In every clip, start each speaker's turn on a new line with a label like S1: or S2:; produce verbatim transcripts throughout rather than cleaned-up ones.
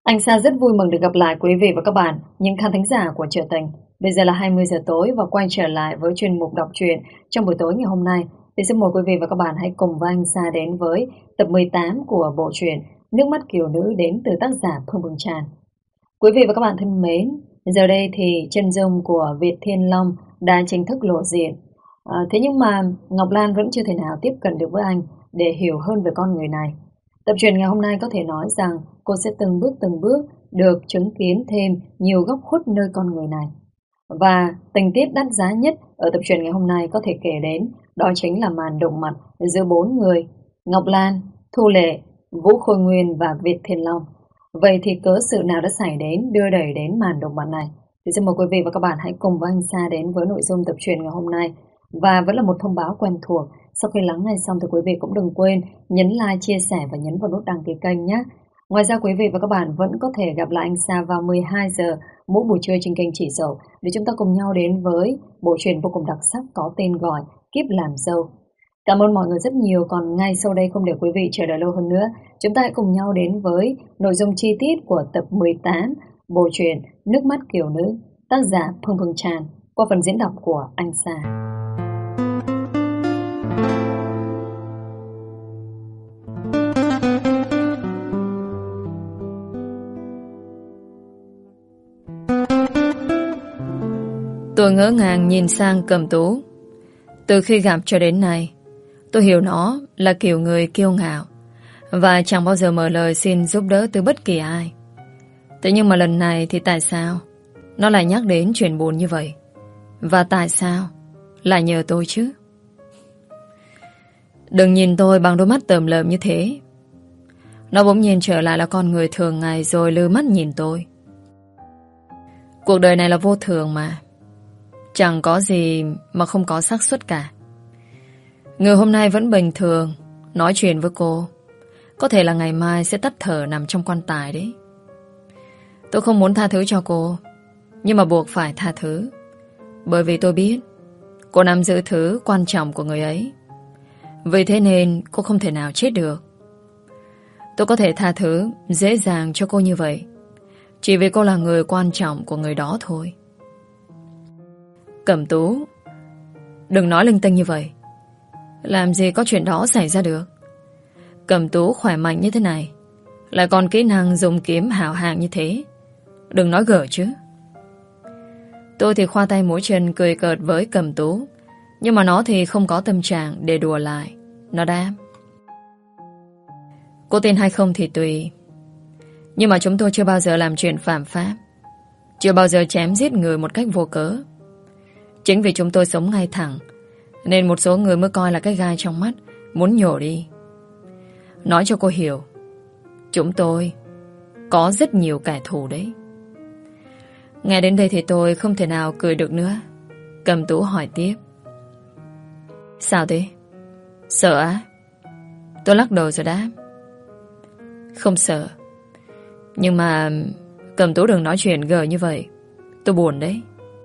S1: Anh Sa rất vui mừng được gặp lại quý vị và các bạn, những khán thính giả của Trưa Tình. Bây giờ là hai mươi giờ tối và quay trở lại với chuyên mục đọc truyện trong buổi tối ngày hôm nay. Thì xin mời quý vị và các bạn hãy cùng với anh Sa đến với tập mười tám của bộ truyện Nước mắt kiều nữ đến từ tác giả Phương Phương Tràn. Quý vị và các bạn thân mến, giờ đây thì chân dung của Việt Thiên Long đã chính thức lộ diện. À, thế nhưng mà Ngọc Lan vẫn chưa thể nào tiếp cận được với anh để hiểu hơn về con người này. Tập truyện ngày hôm nay có thể nói rằng cô sẽ từng bước từng bước được chứng kiến thêm nhiều góc khuất nơi con người này. Và tình tiết đắt giá nhất ở tập truyện ngày hôm nay có thể kể đến đó chính là màn động mặt giữa bốn người: Ngọc Lan, Thu Lệ, Vũ Khôi Nguyên và Việt Thiên Long. Vậy thì cớ sự nào đã xảy đến đưa đẩy đến màn động mặt này? Thì xin mời quý vị và các bạn hãy cùng với anh Sa đến với nội dung tập truyện ngày hôm nay. Và vẫn là một thông báo quen thuộc, sau khi lắng nghe xong thì quý vị cũng đừng quên nhấn like, chia sẻ và nhấn vào nút đăng ký kênh nhé. Ngoài ra quý vị và các bạn vẫn có thể gặp lại anh Sa vào mười hai giờ mỗi buổi trưa trên kênh Chỉ Dậu để chúng ta cùng nhau đến với bộ truyện vô cùng đặc sắc có tên gọi Kiếp Làm Dâu. Cảm ơn mọi người rất nhiều. Còn ngay sau đây, không để quý vị chờ đợi lâu hơn nữa, chúng ta hãy cùng nhau đến với nội dung chi tiết của tập mười tám bộ truyện Nước Mắt Kiều Nữ, tác giả Phương Phương Tràn, qua phần diễn đọc của anh Sa.
S2: Tôi ngỡ ngàng nhìn sang Cẩm Tú. Từ khi gặp cho đến nay, tôi hiểu nó là kiểu người kiêu ngạo và chẳng bao giờ mở lời xin giúp đỡ từ bất kỳ ai. Thế nhưng mà lần này thì tại sao nó lại nhắc đến chuyện buồn như vậy? Và tại sao lại nhờ tôi chứ? Đừng nhìn tôi bằng đôi mắt tởm lợm như thế. Nó bỗng nhiên trở lại là con người thường ngày rồi lư mắt nhìn tôi. Cuộc đời này là vô thường mà. Chẳng có gì mà không có xác suất cả. Người hôm nay vẫn bình thường nói chuyện với cô, có thể là ngày mai sẽ tắt thở nằm trong quan tài đấy. Tôi không muốn tha thứ cho cô, nhưng mà buộc phải tha thứ. Bởi vì tôi biết cô nắm giữ thứ quan trọng của người ấy. Vì thế nên cô không thể nào chết được. Tôi có thể tha thứ dễ dàng cho cô như vậy chỉ vì cô là người quan trọng của người đó thôi. Cẩm Tú, đừng nói linh tinh như vậy. Làm gì có chuyện đó xảy ra được. Cẩm Tú khỏe mạnh như thế này, lại còn kỹ năng dùng kiếm hảo hạng như thế, đừng nói gở chứ. Tôi thì khoa tay múa chân cười cợt với Cẩm Tú, nhưng mà nó thì không có tâm trạng để đùa lại. Nó đáp: cô tin hay không thì tùy, nhưng mà chúng tôi chưa bao giờ làm chuyện phạm pháp, chưa bao giờ chém giết người một cách vô cớ. Chính vì chúng tôi sống ngay thẳng nên một số người mới coi là cái gai trong mắt, muốn nhổ đi. Nói cho cô hiểu, chúng tôi có rất nhiều kẻ thù đấy. Nghe đến đây thì tôi không thể nào cười được nữa. Cẩm Tú hỏi tiếp: sao thế? Sợ á? Tôi lắc đầu rồi đáp: không sợ. Nhưng mà Cẩm Tú đừng nói chuyện gờ như vậy, tôi buồn đấy.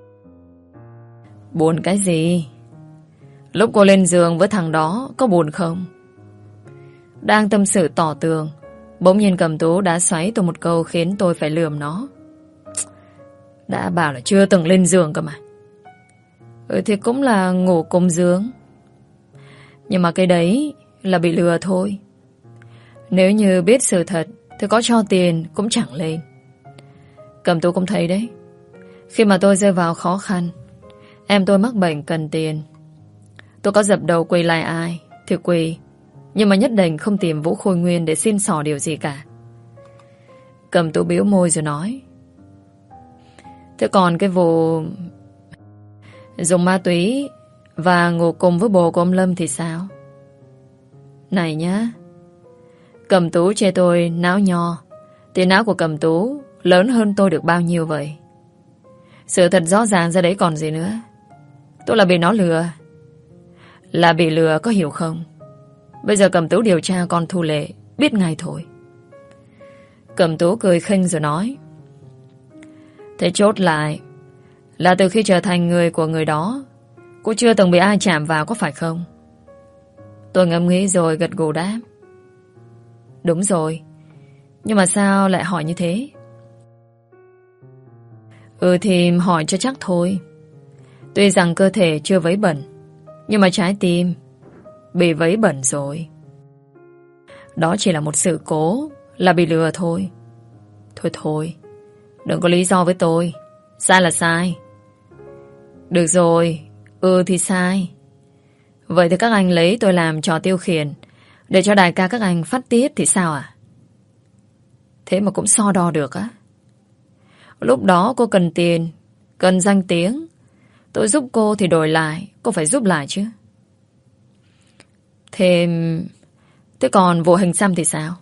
S2: Buồn cái gì? Lúc cô lên giường với thằng đó có buồn không? Đang tâm sự tỏ tường, bỗng nhiên Cẩm Tú đã xoáy tôi một câu khiến tôi phải lườm nó. Đã bảo là chưa từng lên giường cơ mà. Ừ thì cũng là ngủ cùng giường. Nhưng mà cái đấy là bị lừa thôi. Nếu như biết sự thật thì có cho tiền cũng chẳng lên. Cẩm Tú cũng thấy đấy. Khi mà tôi rơi vào khó khăn, em tôi mắc bệnh cần tiền, tôi có dập đầu quỳ lại ai thì quỳ, nhưng mà nhất định không tìm Vũ Khôi Nguyên để xin xỏ điều gì cả. Cẩm Tú bĩu môi rồi nói: thế còn cái vụ dùng ma túy và ngủ cùng với bồ của ông Lâm thì sao? Này nhá, Cẩm Tú chê tôi não nho, thì não của Cẩm Tú lớn hơn tôi được bao nhiêu vậy? Sự thật rõ ràng ra đấy còn gì nữa. Tôi là bị nó lừa. Là bị lừa, có hiểu không? Bây giờ Cẩm Tú điều tra con Thu Lệ, biết ngay thôi. Cẩm Tú cười khinh rồi nói: thế chốt lại là từ khi trở thành người của người đó, cô chưa từng bị ai chạm vào có phải không? Tôi ngẫm nghĩ rồi gật gù đáp: đúng rồi. Nhưng mà sao lại hỏi như thế? Ừ thì hỏi cho chắc thôi. Tuy rằng cơ thể chưa vấy bẩn, nhưng mà trái tim bị vấy bẩn rồi. Đó chỉ là một sự cố, là bị lừa thôi. Thôi thôi, đừng có lý do với tôi. Sai là sai. Được rồi, ừ thì sai. Vậy thì các anh lấy tôi làm trò tiêu khiển để cho đại ca các anh phát tiết thì sao à? Thế mà cũng so đo được á? Lúc đó cô cần tiền, cần danh tiếng. Tôi giúp cô thì đổi lại, cô phải giúp lại chứ. Thế... Thế còn vụ hình xăm thì sao?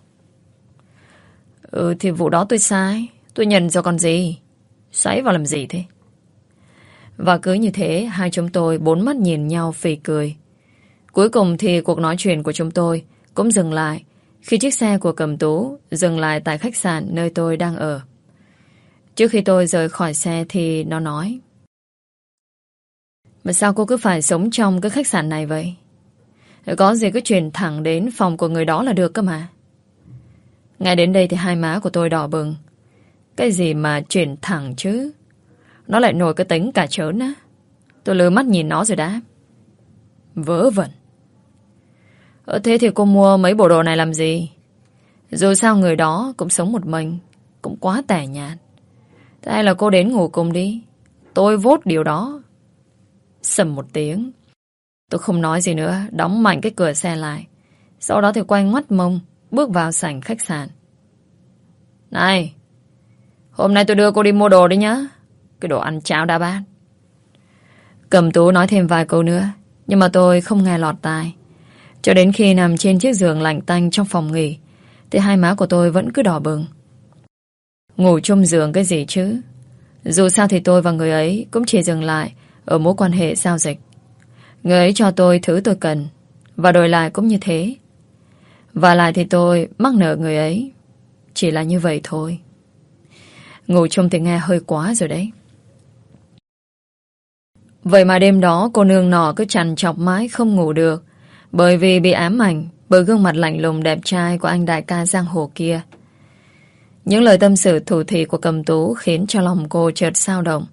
S2: Ừ thì vụ đó tôi sai. Tôi nhận rồi còn gì. Xoáy vào làm gì thế? Và cứ như thế, hai chúng tôi bốn mắt nhìn nhau phì cười. Cuối cùng thì cuộc nói chuyện của chúng tôi cũng dừng lại khi chiếc xe của Cẩm Tú dừng lại tại khách sạn nơi tôi đang ở. Trước khi tôi rời khỏi xe thì nó nói: mà sao cô cứ phải sống trong cái khách sạn này vậy? Có gì cứ chuyển thẳng đến phòng của người đó là được cơ mà. Ngay đến đây thì hai má của tôi đỏ bừng. Cái gì mà chuyển thẳng chứ? Nó lại nổi cái tính cả trớn á. Tôi lừa mắt nhìn nó rồi đáp: vớ vẩn. Ờ thế thì cô mua mấy bộ đồ này làm gì? Dù sao người đó cũng sống một mình, cũng quá tẻ nhạt. Thế hay là cô đến ngủ cùng đi, tôi vote điều đó. Sầm một tiếng, tôi không nói gì nữa, đóng mạnh cái cửa xe lại. Sau đó thì quay ngoắt mông bước vào sảnh khách sạn. Này, hôm nay tôi đưa cô đi mua đồ đi nhá. Cái đồ ăn cháo đá bát. Cẩm Tú nói thêm vài câu nữa, nhưng mà tôi không nghe lọt tai. Cho đến khi nằm trên chiếc giường lạnh tanh trong phòng nghỉ thì hai má của tôi vẫn cứ đỏ bừng. Ngủ chung giường cái gì chứ? Dù sao thì tôi và người ấy cũng chỉ dừng lại ở mối quan hệ giao dịch. Người ấy cho tôi thứ tôi cần, và đổi lại cũng như thế. Và lại thì tôi mắc nợ người ấy. Chỉ là như vậy thôi. Ngủ chung thì nghe hơi quá rồi đấy. Vậy mà đêm đó cô nương nọ cứ trằn trọc mãi không ngủ được, bởi vì bị ám ảnh bởi gương mặt lạnh lùng đẹp trai của anh đại ca giang hồ kia. Những lời tâm sự thủ thỉ của Cẩm Tú khiến cho lòng cô chợt xao động.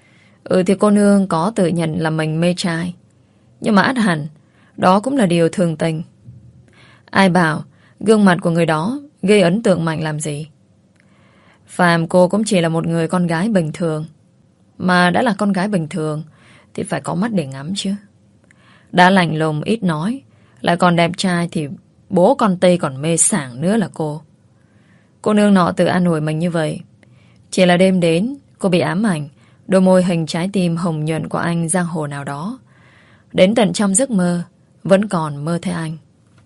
S2: Ừ thì cô nương có tự nhận là mình mê trai, nhưng mà ắt hẳn đó cũng là điều thường tình. Ai bảo gương mặt của người đó gây ấn tượng mạnh làm gì? Phàm cô cũng chỉ là một người con gái bình thường. Mà đã là con gái bình thường thì phải có mắt để ngắm chứ. Đã lạnh lùng ít nói, lại còn đẹp trai thì bố con Tây còn mê sảng nữa là cô. Cô nương nọ tự an ủi mình như vậy. Chỉ là đêm đến cô bị ám ảnh đôi môi hình trái tim hồng nhuận của anh giang hồ nào đó. Đến tận trong giấc mơ vẫn còn mơ thấy anh.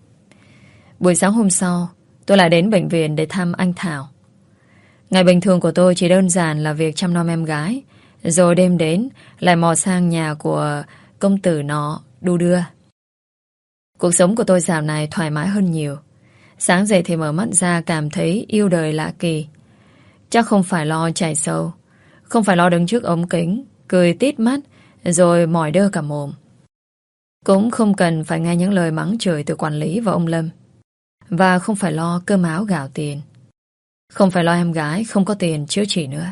S2: Buổi sáng hôm sau, tôi lại đến bệnh viện để thăm anh Thảo. Ngày bình thường của tôi chỉ đơn giản là việc chăm nom em gái, rồi đêm đến lại mò sang nhà của công tử nó đu đưa. Cuộc sống của tôi dạo này thoải mái hơn nhiều. Sáng dậy thì mở mắt ra cảm thấy yêu đời lạ kỳ. Chắc không phải lo chảy sâu, không phải lo đứng trước ống kính cười tít mắt rồi mỏi đơ cả mồm. Cũng không cần phải nghe những lời mắng chửi từ quản lý và ông Lâm. Và không phải lo cơm áo gạo tiền. Không phải lo em gái không có tiền chữa trị nữa.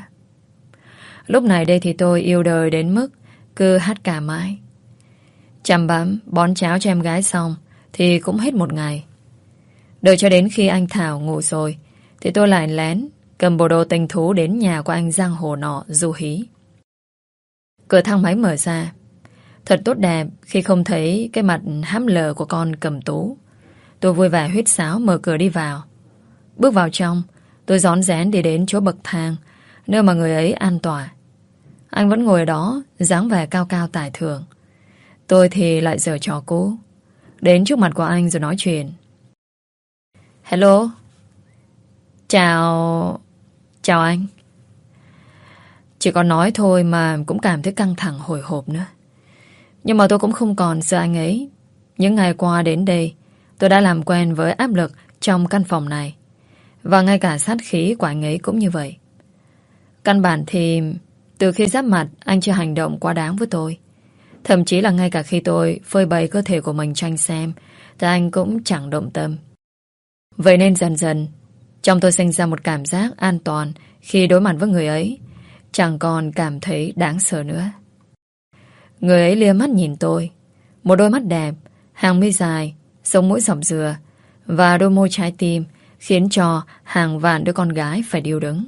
S2: Lúc này đây thì tôi yêu đời đến mức cứ hát cả mãi. Chăm bám bón cháo cho em gái xong thì cũng hết một ngày. Đợi cho đến khi anh Thảo ngủ rồi thì tôi lại lén cầm bộ đồ tình thú đến nhà của anh giang hồ nọ du hí. Cửa thang máy mở ra. Thật tốt đẹp khi không thấy cái mặt hám lờ của con Cẩm Tú. Tôi vui vẻ huýt sáo mở cửa đi vào. Bước vào trong, tôi rón rén đi đến chỗ bậc thang, nơi mà người ấy an tọa. Anh vẫn ngồi ở đó, dáng vẻ cao cao tài thượng. Tôi thì lại giở trò cũ, đến trước mặt của anh rồi nói chuyện. Hello. Chào... Chào anh. Chỉ còn nói thôi mà cũng cảm thấy căng thẳng hồi hộp nữa. Nhưng mà tôi cũng không còn sợ anh ấy. Những ngày qua đến đây, tôi đã làm quen với áp lực trong căn phòng này. Và ngay cả sát khí của anh ấy cũng như vậy. Căn bản thì từ khi giáp mặt anh chưa hành động quá đáng với tôi. Thậm chí là ngay cả khi tôi phơi bày cơ thể của mình cho anh xem thì anh cũng chẳng động tâm. Vậy nên dần dần trong tôi sinh ra một cảm giác an toàn khi đối mặt với người ấy. chẳng còn cảm thấy đáng sợ nữa. Người ấy lia mắt nhìn tôi. Một đôi mắt đẹp, hàng mi dài, sống mũi sọc dừa và đôi môi trái tim khiến cho hàng vạn đứa con gái phải điêu đứng.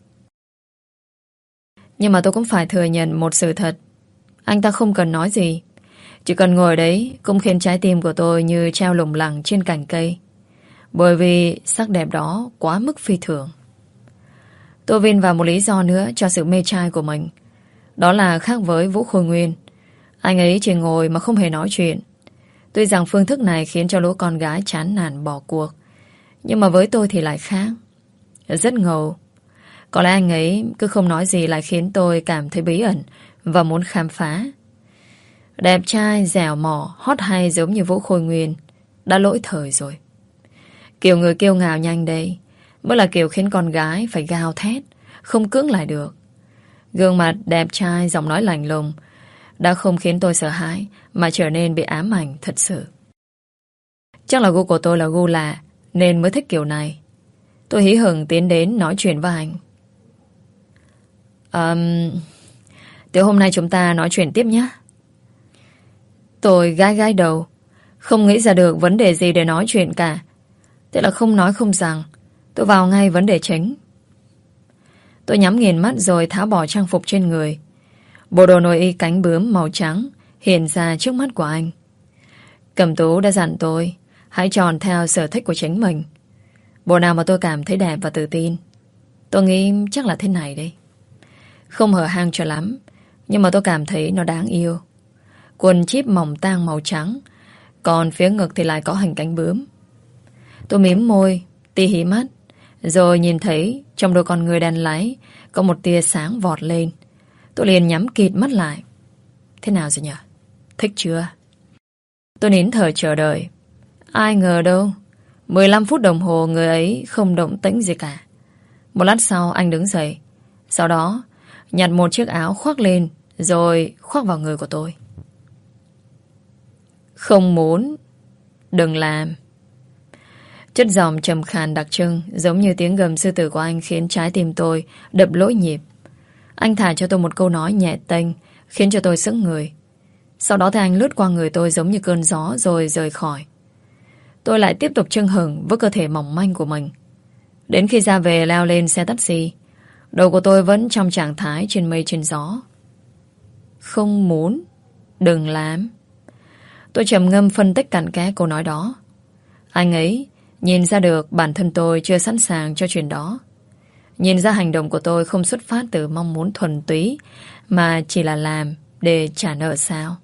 S2: Nhưng mà tôi cũng phải thừa nhận một sự thật. Anh ta không cần nói gì, chỉ cần ngồi đấy cũng khiến trái tim của tôi như treo lủng lẳng trên cành cây. Bởi vì sắc đẹp đó quá mức phi thường. Tôi vin vào một lý do nữa cho sự mê trai của mình. Đó là khác với Vũ Khôi Nguyên. Anh ấy chỉ ngồi mà không hề nói chuyện. Tuy rằng phương thức này khiến cho lũ con gái chán nản bỏ cuộc, nhưng mà với tôi thì lại khác. Rất ngầu. Có lẽ anh ấy cứ không nói gì lại khiến tôi cảm thấy bí ẩn và muốn khám phá. Đẹp trai, dẻo mỏ, hot hay giống như Vũ Khôi Nguyên đã lỗi thời rồi. Kiểu người kiêu ngạo nhanh đây mới là kiểu khiến con gái phải gào thét, không cưỡng lại được. Gương mặt đẹp trai, giọng nói lạnh lùng đã không khiến tôi sợ hãi mà trở nên bị ám ảnh thật sự. Chắc là gu của tôi là gu lạ nên mới thích kiểu này. Tôi hí hửng tiến đến nói chuyện với anh. um, Từ hôm nay chúng ta nói chuyện tiếp nhé. Tôi gãi gãi đầu, không nghĩ ra được vấn đề gì để nói chuyện cả. Thế là không nói không rằng, tôi vào ngay vấn đề chính. Tôi nhắm nghiền mắt rồi tháo bỏ trang phục trên người. Bộ đồ nội y cánh bướm màu trắng hiện ra trước mắt của anh. Cẩm Tú đã dặn tôi hãy chọn theo sở thích của chính mình. Bộ nào mà tôi cảm thấy đẹp và tự tin. Tôi nghĩ chắc là thế này đây. Không hở hang cho lắm, nhưng mà tôi cảm thấy nó đáng yêu. Quần chip mỏng tang màu trắng, còn phía ngực thì lại có hình cánh bướm. Tôi mím môi, tì hí mắt, rồi nhìn thấy trong đôi con người đen láy có một tia sáng vọt lên. Tôi liền nhắm kịt mắt lại. Thế nào rồi nhỉ? Thích chưa? Tôi nín thở chờ đợi. Ai ngờ đâu, mười lăm phút đồng hồ người ấy không động tĩnh gì cả. Một lát sau anh đứng dậy, sau đó nhặt một chiếc áo khoác lên rồi khoác vào người của tôi. Không muốn, đừng làm. Chất giọng trầm khàn đặc trưng giống như tiếng gầm sư tử của anh khiến trái tim tôi đập lỗi nhịp. Anh thả cho tôi một câu nói nhẹ tênh khiến cho tôi sững người. Sau đó thì anh lướt qua người tôi giống như cơn gió rồi rời khỏi. Tôi lại tiếp tục chưng hửng với cơ thể mỏng manh của mình. Đến khi ra về leo lên xe taxi, đầu của tôi vẫn trong trạng thái trên mây trên gió. Không muốn, đừng làm. Tôi trầm ngâm phân tích cặn kẽ câu nói đó. Anh ấy nhìn ra được bản thân tôi chưa sẵn sàng cho chuyện đó. Nhìn ra hành động của tôi không xuất phát từ mong muốn thuần túy, mà chỉ là làm để trả nợ sao.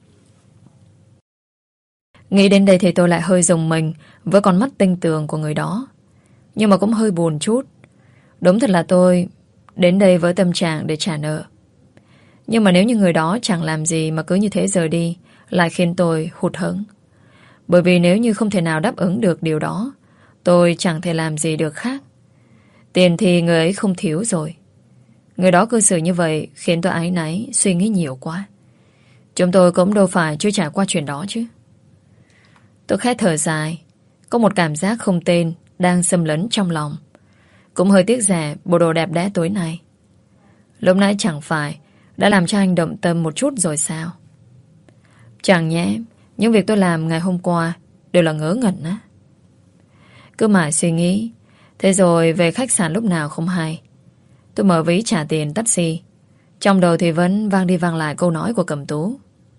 S2: Nghĩ đến đây thì tôi lại hơi rùng mình với con mắt tinh tường của người đó. Nhưng mà cũng hơi buồn chút. Đúng thật là tôi đến đây với tâm trạng để trả nợ. Nhưng mà nếu như người đó chẳng làm gì mà cứ như thế rời đi, lại khiến tôi hụt hẫng. Bởi vì nếu như không thể nào đáp ứng được điều đó, tôi chẳng thể làm gì được khác. Tiền thì người ấy không thiếu rồi. Người đó cư xử như vậy khiến tôi áy náy, suy nghĩ nhiều quá. Chúng tôi cũng đâu phải chưa trải qua chuyện đó chứ. Tôi khẽ thở dài. Có một cảm giác không tên đang xâm lấn trong lòng. Cũng hơi tiếc rẻ bộ đồ đẹp đẽ tối nay. Lúc nãy chẳng phải đã làm cho anh động tâm một chút rồi sao? Chẳng nhẽ những việc tôi làm ngày hôm qua đều là ngớ ngẩn á. Cứ mãi suy nghĩ. Thế rồi về khách sạn lúc nào không hay. Tôi mở ví trả tiền taxi. Trong đầu thì vẫn vang đi vang lại câu nói của Cẩm Tú.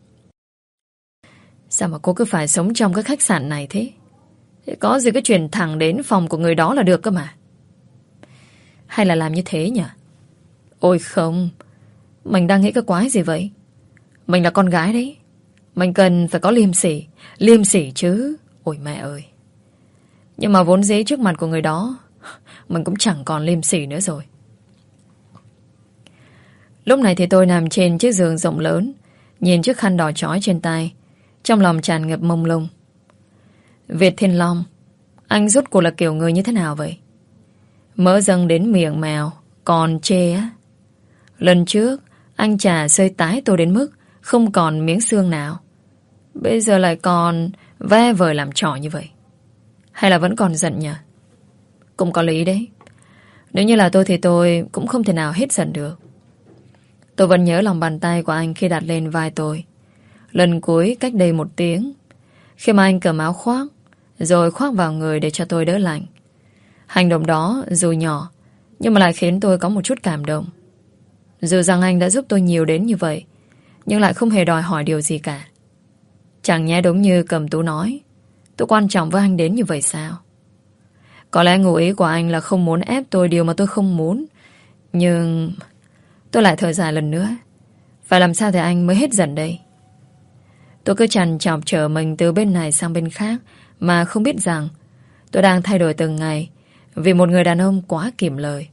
S2: Sao mà cô cứ phải sống trong cái khách sạn này thế? Có gì cứ chuyển thẳng đến phòng của người đó là được cơ mà. Hay là làm như thế nhỉ? Ôi không, mình đang nghĩ cái quái gì vậy? Mình là con gái đấy. Mình cần phải có liêm sỉ. Liêm sỉ chứ. Ôi mẹ ơi. Nhưng mà vốn dĩ trước mặt của người đó mình cũng chẳng còn liêm sỉ nữa rồi. Lúc này thì tôi nằm trên chiếc giường rộng lớn, nhìn chiếc khăn đỏ chói trên tay, trong lòng tràn ngập mông lung. Việt Thiên Long, anh rốt cuộc là kiểu người như thế nào vậy? Mỡ dâng đến miệng mèo, còn chê á. Lần trước anh chả xơi tái tôi đến mức không còn miếng xương nào. Bây giờ lại còn ve vời làm trò như vậy. Hay là vẫn còn giận nhỉ? Cũng có lý đấy. Nếu như là tôi thì tôi cũng không thể nào hết giận được. Tôi vẫn nhớ lòng bàn tay của anh khi đặt lên vai tôi. Lần cuối cách đây một tiếng, khi mà anh cầm áo khoác rồi khoác vào người để cho tôi đỡ lạnh. Hành động đó dù nhỏ nhưng mà lại khiến tôi có một chút cảm động. Dù rằng anh đã giúp tôi nhiều đến như vậy, nhưng lại không hề đòi hỏi điều gì cả. Chẳng nhẽ đúng như Cẩm Tú nói, tôi quan trọng với anh đến như vậy sao? Có lẽ ngụ ý của anh là không muốn ép tôi điều mà tôi không muốn. Nhưng tôi lại thở dài lần nữa. Phải làm sao thì anh mới hết giận đây? Tôi cứ chằn chọc chở mình từ bên này sang bên khác, mà không biết rằng tôi đang thay đổi từng ngày vì một người đàn ông quá kiệm lời.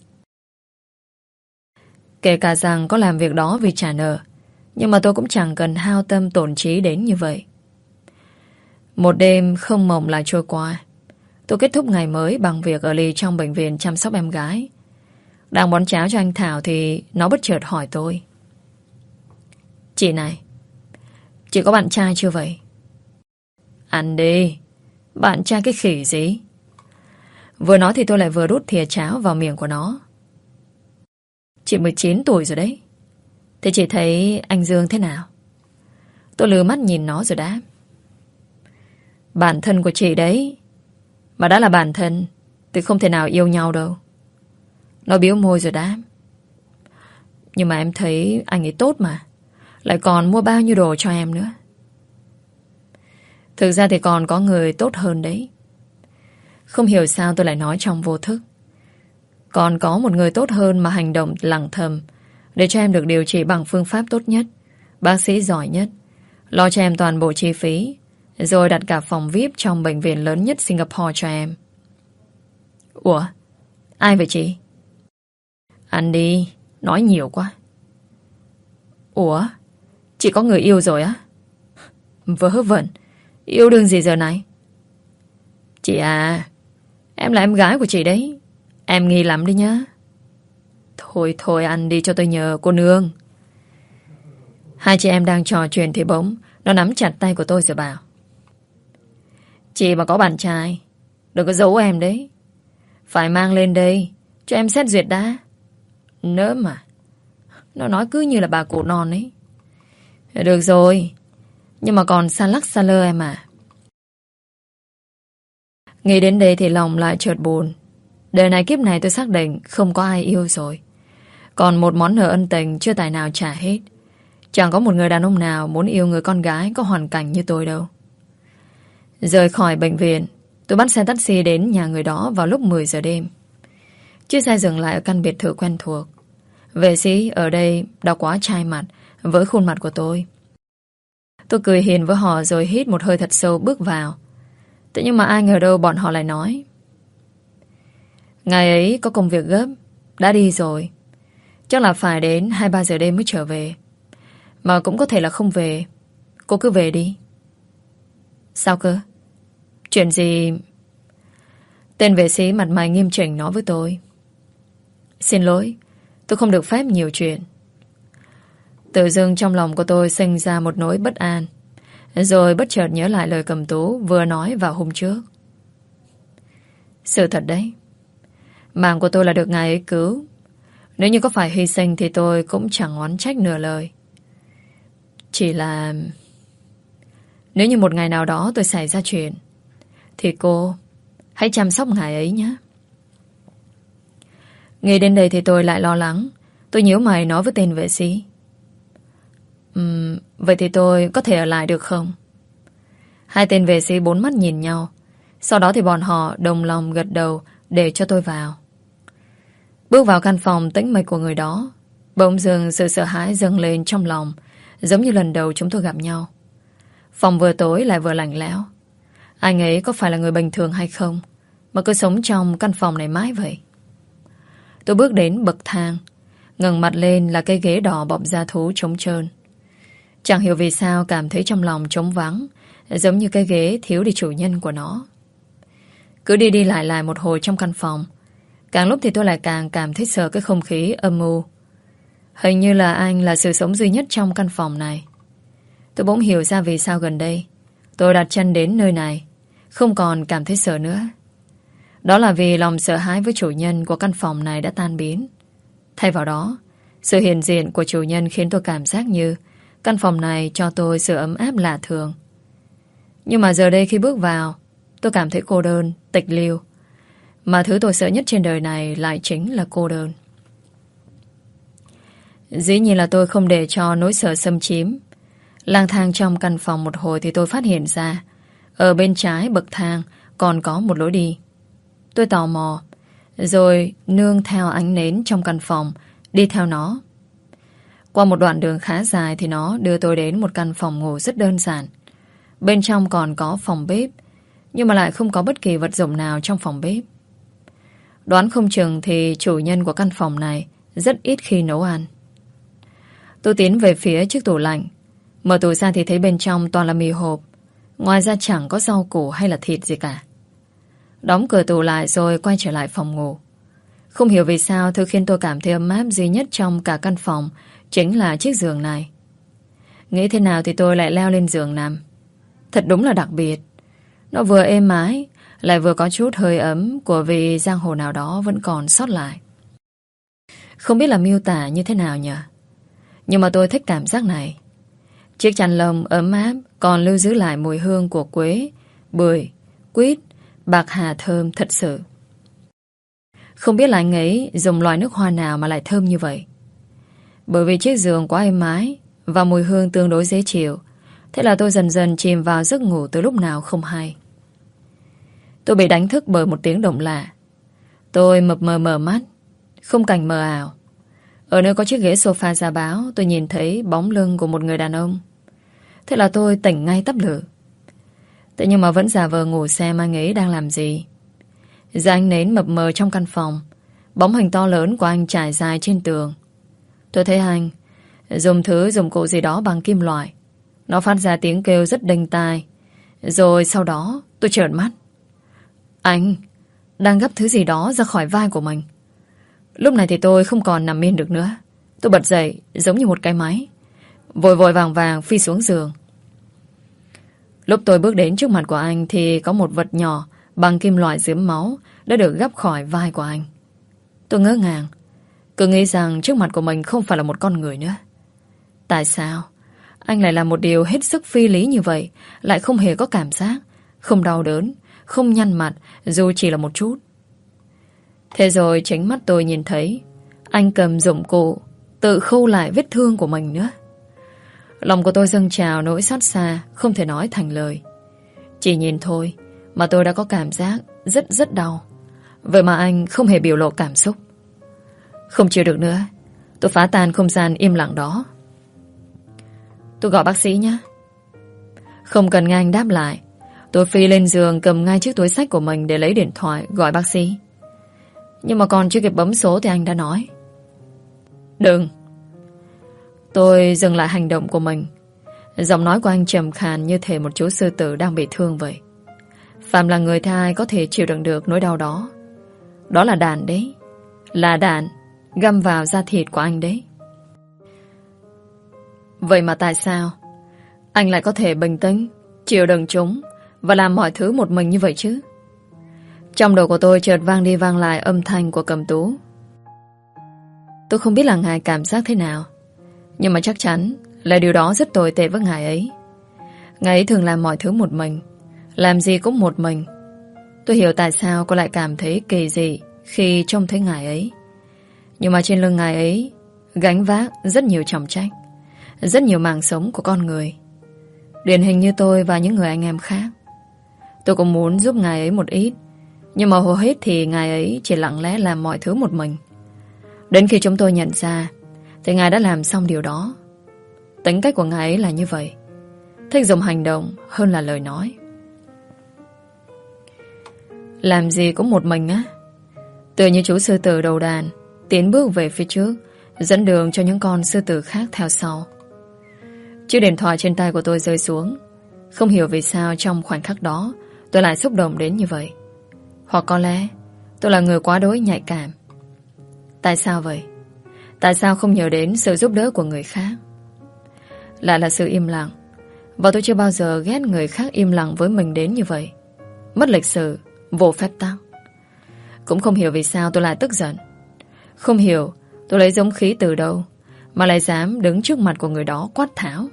S2: Kể cả rằng có làm việc đó vì trả nợ, nhưng mà tôi cũng chẳng cần hao tâm tổn trí đến như vậy. Một đêm không mộng lại trôi qua. Tôi kết thúc ngày mới bằng việc ở lì trong bệnh viện chăm sóc em gái. Đang bón cháo cho anh Thảo thì nó bất chợt hỏi tôi: "Chị này, chị có bạn trai chưa vậy?" "Ăn đi, bạn trai cái khỉ gì?" Vừa nói thì tôi lại vừa đút thìa cháo vào miệng của nó. "Chị mười chín tuổi rồi đấy. Thế chị thấy anh Dương thế nào?" Tôi lừa mắt nhìn nó rồi đáp: "Bản thân của chị đấy. Mà đã là bản thân thì không thể nào yêu nhau đâu." Nó biếu môi rồi đáp: "Nhưng mà em thấy anh ấy tốt mà. Lại còn mua bao nhiêu đồ cho em nữa." Thực ra thì còn có người tốt hơn đấy. Không hiểu sao tôi lại nói trong vô thức. Còn có một người tốt hơn mà hành động lặng thầm để cho em được điều trị bằng phương pháp tốt nhất, bác sĩ giỏi nhất, lo cho em toàn bộ chi phí, rồi đặt cả phòng vi ai pi trong bệnh viện lớn nhất Singapore cho em. Ủa? Ai vậy chị? Ăn đi, nói nhiều quá. Ủa? Chị có người yêu rồi á? Vớ vẩn, yêu đương gì giờ này? Chị à, em là em gái của chị đấy. Em nghi lắm đi nhá. Thôi thôi ăn đi cho tôi nhờ cô nương. Hai chị em đang trò chuyện thì bỗng nó nắm chặt tay của tôi rồi bảo: "Chị mà có bạn trai, đừng có giấu em đấy. Phải mang lên đây cho em xét duyệt đã." Nỡ mà. Nó nói cứ như là bà cụ non ấy. Được rồi, nhưng mà còn xa lắc xa lơ em à. Nghĩ đến đây thì lòng lại chợt buồn. Đời này kiếp này tôi xác định không có ai yêu rồi. Còn một món nợ ân tình chưa tài nào trả hết. Chẳng có một người đàn ông nào muốn yêu người con gái có hoàn cảnh như tôi đâu. Rời khỏi bệnh viện, tôi bắt xe taxi đến nhà người đó vào lúc mười giờ đêm. Chiếc xe dừng lại ở căn biệt thự quen thuộc. Vệ sĩ ở đây đã quá chai mặt với khuôn mặt của tôi. Tôi cười hiền với họ rồi hít một hơi thật sâu bước vào. Thế nhưng mà ai ngờ đâu bọn họ lại nói: "Ngày ấy có công việc gấp, đã đi rồi. Chắc là phải đến hai ba giờ đêm mới trở về. Mà cũng có thể là không về. Cô cứ về đi." Sao cơ? Chuyện gì? Tên vệ sĩ mặt mày nghiêm chỉnh nói với tôi: "Xin lỗi, tôi không được phép nhiều chuyện." Tự dưng trong lòng của tôi sinh ra một nỗi bất an, rồi bất chợt nhớ lại lời Cẩm Tú vừa nói vào hôm trước. Sự thật đấy, mạng của tôi là được ngài ấy cứu. Nếu như có phải hy sinh thì tôi cũng chẳng oán trách nửa lời. Chỉ là nếu như một ngày nào đó tôi xảy ra chuyện thì cô hãy chăm sóc ngài ấy nhé. Nghĩ đến đây thì tôi lại lo lắng. Tôi nhíu mày nói với tên vệ sĩ: uhm, Vậy thì tôi có thể ở lại được không? Hai tên vệ sĩ bốn mắt nhìn nhau. Sau đó thì bọn họ đồng lòng gật đầu để cho tôi vào. Bước vào căn phòng tĩnh mịch của người đó, bỗng dưng sự sợ hãi dâng lên trong lòng, giống như lần đầu chúng tôi gặp nhau. Phòng vừa tối lại vừa lạnh lẽo. Anh ấy có phải là người bình thường hay không mà cứ sống trong căn phòng này mãi vậy? Tôi bước đến bậc thang, ngẩng mặt lên là cây ghế đỏ bọc da thú trống trơn. Chẳng hiểu vì sao cảm thấy trong lòng trống vắng, giống như cây ghế thiếu đi chủ nhân của nó. Cứ đi đi lại lại một hồi trong căn phòng, càng lúc thì tôi lại càng cảm thấy sợ cái không khí âm u. Hình như là anh là sự sống duy nhất trong căn phòng này. Tôi bỗng hiểu ra vì sao gần đây tôi đặt chân đến nơi này không còn cảm thấy sợ nữa. Đó là vì lòng sợ hãi với chủ nhân của căn phòng này đã tan biến. Thay vào đó Sự hiện diện của chủ nhân khiến tôi cảm giác như căn phòng này cho tôi sự ấm áp lạ thường. Nhưng mà giờ đây khi bước vào, tôi cảm thấy cô đơn, tịch liêu. Mà thứ tôi sợ nhất trên đời này lại chính là cô đơn. Dĩ nhiên là tôi không để cho nỗi sợ xâm chiếm. Lang thang trong căn phòng một hồi thì tôi phát hiện ra ở bên trái bậc thang còn có một lối đi. Tôi tò mò, rồi nương theo ánh nến trong căn phòng, đi theo nó. Qua một đoạn đường khá dài thì nó đưa tôi đến một căn phòng ngủ rất đơn giản. Bên trong còn có phòng bếp, nhưng mà lại không có bất kỳ vật dụng nào trong phòng bếp. Đoán không chừng thì chủ nhân của căn phòng này rất ít khi nấu ăn. Tôi tiến về phía chiếc tủ lạnh. Mở tủ ra thì thấy bên trong toàn là mì hộp. Ngoài ra chẳng có rau củ hay là thịt gì cả. Đóng cửa tủ lại rồi quay trở lại phòng ngủ. Không hiểu vì sao thứ khiến tôi cảm thấy ấm áp duy nhất trong cả căn phòng chính là chiếc giường này. Nghĩ thế nào thì tôi lại leo lên giường nằm. Thật đúng là đặc biệt. Nó vừa êm ái, lại vừa có chút hơi ấm của vị giang hồ nào đó vẫn còn sót lại. Không biết là miêu tả như thế nào nhỉ? Nhưng mà tôi thích cảm giác này. Chiếc chăn lông ấm áp còn lưu giữ lại mùi hương của quế, bưởi, quýt, bạc hà thơm thật sự. Không biết là anh ấy dùng loại nước hoa nào mà lại thơm như vậy. Bởi vì chiếc giường quá êm ái và mùi hương tương đối dễ chịu, thế là tôi dần dần chìm vào giấc ngủ từ lúc nào không hay. Tôi bị đánh thức bởi một tiếng động lạ. Tôi mập mờ mở mắt. Khung cảnh mờ ảo. Ở nơi có chiếc ghế sofa da báo, tôi nhìn thấy bóng lưng của một người đàn ông. Thế là tôi tỉnh ngay tắp lự. Thế nhưng mà vẫn giả vờ ngủ xem anh ấy đang làm gì. Ra ánh nến mập mờ trong căn phòng, bóng hình to lớn của anh trải dài trên tường. Tôi thấy anh dùng thứ dụng cụ gì đó bằng kim loại. Nó phát ra tiếng kêu rất đinh tai. Rồi sau đó tôi trợn mắt. Anh đang gấp thứ gì đó ra khỏi vai của mình. Lúc này thì tôi không còn nằm yên được nữa. Tôi bật dậy giống như một cái máy, vội vội vàng vàng phi xuống giường. Lúc tôi bước đến trước mặt của anh thì có một vật nhỏ bằng kim loại rướm máu đã được gấp khỏi vai của anh. Tôi ngỡ ngàng, cứ nghĩ rằng trước mặt của mình không phải là một con người nữa. Tại sao anh lại làm một điều hết sức phi lý như vậy, lại không hề có cảm giác, không đau đớn, không nhăn mặt dù chỉ là một chút. Thế rồi chính mắt tôi nhìn thấy anh cầm dụng cụ tự khâu lại vết thương của mình nữa. Lòng của tôi dâng trào nỗi xót xa không thể nói thành lời. Chỉ nhìn thôi mà tôi đã có cảm giác rất rất đau. Vậy mà anh không hề biểu lộ cảm xúc. Không chịu được nữa, tôi phá tan không gian im lặng đó. Tôi gọi bác sĩ nhé. Không cần nghe anh đáp lại, tôi phi lên giường cầm ngay chiếc túi xách của mình để lấy điện thoại gọi bác sĩ. Nhưng mà còn chưa kịp bấm số thì anh đã nói: Đừng. Tôi dừng lại hành động của mình. Giọng nói của anh trầm khàn như thể một chú sư tử đang bị thương vậy. Phạm là người thì ai có thể chịu đựng được nỗi đau đó. Đó là đạn đấy. Là đạn găm vào da thịt của anh đấy. Vậy mà tại sao anh lại có thể bình tĩnh, chịu đựng chúng và làm mọi thứ một mình như vậy chứ? Trong đầu của tôi chợt vang đi vang lại âm thanh của Cẩm Tú. Tôi không biết là ngài cảm giác thế nào, nhưng mà chắc chắn là điều đó rất tồi tệ với ngài ấy. Ngài ấy thường làm mọi thứ một mình, làm gì cũng một mình. Tôi hiểu tại sao cô lại cảm thấy kỳ dị khi trông thấy ngài ấy. Nhưng mà trên lưng ngài ấy gánh vác rất nhiều trọng trách, rất nhiều mảng sống của con người, điển hình như tôi và những người anh em khác. Tôi cũng muốn giúp ngài ấy một ít, nhưng mà hầu hết thì ngài ấy chỉ lặng lẽ làm mọi thứ một mình. Đến khi chúng tôi nhận ra thì ngài đã làm xong điều đó. Tính cách của ngài ấy là như vậy, thích dùng hành động hơn là lời nói. Làm gì cũng một mình á. Tự như chú sư tử đầu đàn tiến bước về phía trước, dẫn đường cho những con sư tử khác theo sau. Chiếc điện thoại trên tay của tôi rơi xuống. Không hiểu vì sao trong khoảnh khắc đó tôi lại xúc động đến như vậy. Hoặc có lẽ tôi là người quá đối nhạy cảm. Tại sao vậy? Tại sao không nhớ đến sự giúp đỡ của người khác? Lại là sự im lặng. Và tôi chưa bao giờ ghét người khác im lặng với mình đến như vậy. Mất lịch sự, vô phép tắc. Cũng không hiểu vì sao tôi lại tức giận. Không hiểu Tôi lấy dũng khí từ đâu mà lại dám đứng trước mặt của người đó quát tháo.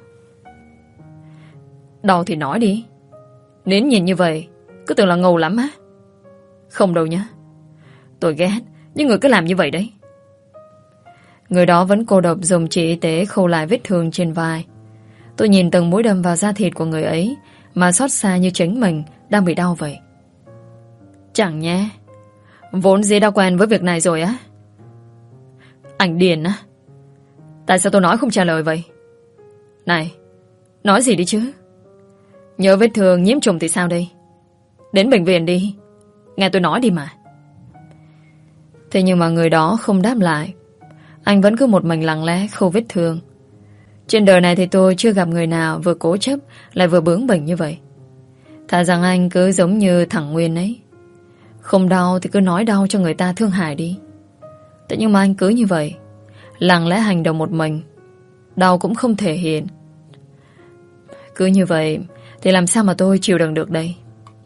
S2: Đau thì nói đi. Nếu nhìn như vậy cứ tưởng là ngầu lắm á. Không đâu nhá. Tôi ghét những người cứ làm như vậy đấy. Người đó vẫn cô độc dùng chỉ y tế khâu lại vết thương trên vai. Tôi nhìn từng mũi đâm vào da thịt của người ấy mà xót xa như chính mình đang bị đau vậy. Chẳng nhé. Vốn dĩ đã quen với việc này rồi á. Anh điên á. Tại sao tôi nói không trả lời vậy? Này, nói gì đi chứ. Nhớ vết thương nhiễm trùng thì sao đây? Đến bệnh viện đi. Nghe tôi nói đi mà. Thế nhưng mà người đó không đáp lại. Anh vẫn cứ một mình lặng lẽ khâu vết thương. Trên đời này thì tôi chưa gặp người nào vừa cố chấp lại vừa bướng bỉnh như vậy. Thà rằng anh cứ giống như thằng Nguyên ấy. Không đau thì cứ nói đau cho người ta thương hại đi. Thế nhưng mà anh cứ như vậy, lặng lẽ hành động một mình, đau cũng không thể hiện. Cứ như vậy thì làm sao mà tôi chịu đựng được đây?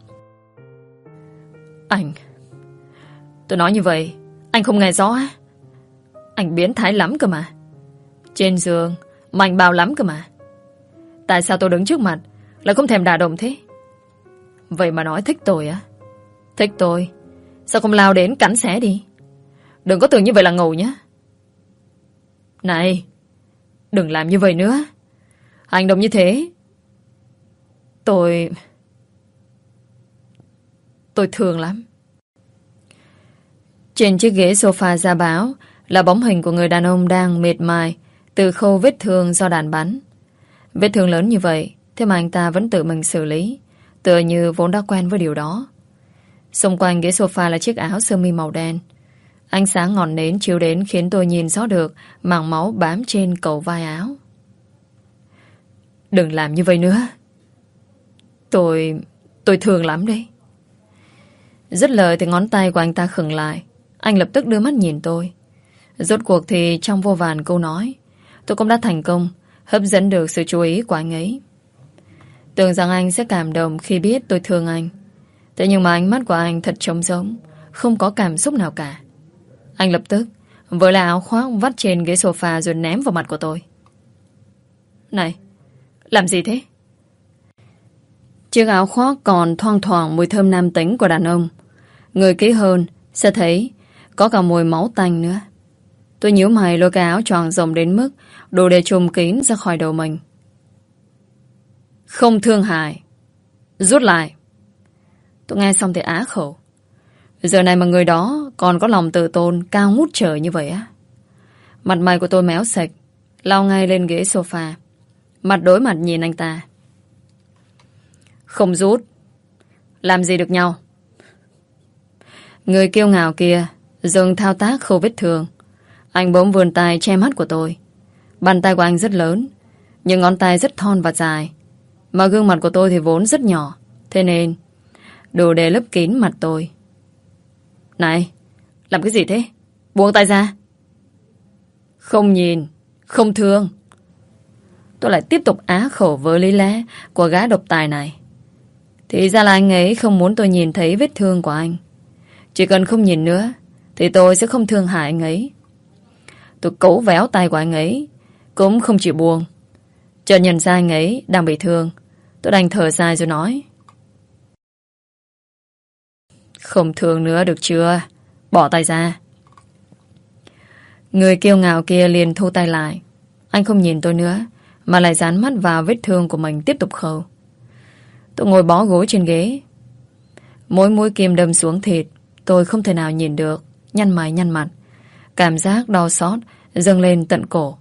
S2: Anh Tôi nói như vậy anh không nghe rõ á. Anh biến thái lắm cơ mà. Trên giường mạnh bạo lắm cơ mà. Tại sao tôi đứng trước mặt lại không thèm đả động thế? Vậy mà nói thích tôi á? Thích tôi sao không lao đến cắn xé đi? Đừng có tưởng như vậy là ngầu nhá. Này, đừng làm như vậy nữa. Hành động như thế Tôi Tôi thương lắm. Trên chiếc ghế sofa da báo là bóng hình của người đàn ông đang mệt mài từ khâu vết thương do đạn bắn. Vết thương lớn như vậy, thế mà anh ta vẫn tự mình xử lý, tựa như vốn đã quen với điều đó. Xung quanh ghế sofa là chiếc áo sơ mi màu đen. Ánh sáng ngọn nến chiếu đến khiến tôi nhìn rõ được mảng máu bám trên cầu vai áo. Đừng làm như vậy nữa. Tôi... tôi thương lắm đấy. Dứt lời thì ngón tay của anh ta khựng lại. Anh lập tức đưa mắt nhìn tôi. Rốt cuộc thì trong vô vàn câu nói, tôi cũng đã thành công hấp dẫn được sự chú ý của anh ấy. Tưởng rằng anh sẽ cảm động khi biết tôi thương anh. Thế nhưng mà ánh mắt của anh thật trống rỗng, không có cảm xúc nào cả. Anh lập tức với lại áo khoác vắt trên ghế sofa rồi ném vào mặt của tôi. Này, làm gì thế? Chiếc áo khoác còn thoang thoảng mùi thơm nam tính của đàn ông. Người kỹ hơn sẽ thấy có cả mùi máu tanh nữa. Tôi nhíu mày lôi cái áo choàng rộng đến mức đủ để trùm kín ra khỏi đầu mình. Không thương hại. Rút lại. Tôi nghe xong thì á khẩu. Giờ này mà người đó còn có lòng tự tôn cao ngút trời như vậy á. Mặt mày của tôi méo sạch, lao ngay lên ghế sofa, mặt đối mặt nhìn anh ta. Không rút. Làm gì được nhau? Người kiêu ngạo kia dừng thao tác khâu vết thương. Anh bỗng vươn tay che mắt của tôi. Bàn tay của anh rất lớn, nhưng ngón tay rất thon và dài. Mà gương mặt của tôi thì vốn rất nhỏ, thế nên đủ để lấp kín mặt tôi. Này, làm cái gì thế? Buông tay ra. Không nhìn, không thương. Tôi lại tiếp tục á khẩu với lý lẽ của gã độc tài này. Thì ra là anh ấy không muốn tôi nhìn thấy vết thương của anh. Chỉ cần không nhìn nữa thì tôi sẽ không thương hại anh ấy. Tôi cố véo tay của anh ấy, cũng không chịu buông. Chợt nhận ra anh ấy đang bị thương, tôi đành thở dài rồi nói. Không thương nữa được chưa? Bỏ tay ra. Người kiêu ngạo kia liền thu tay lại. Anh không nhìn tôi nữa, mà lại dán mắt vào vết thương của mình tiếp tục khâu. Tôi ngồi bó gối trên ghế. Mỗi mũi kim đâm xuống thịt, tôi không thể nào nhìn được, nhăn mày nhăn mặt. Cảm giác đau xót dâng lên tận cổ.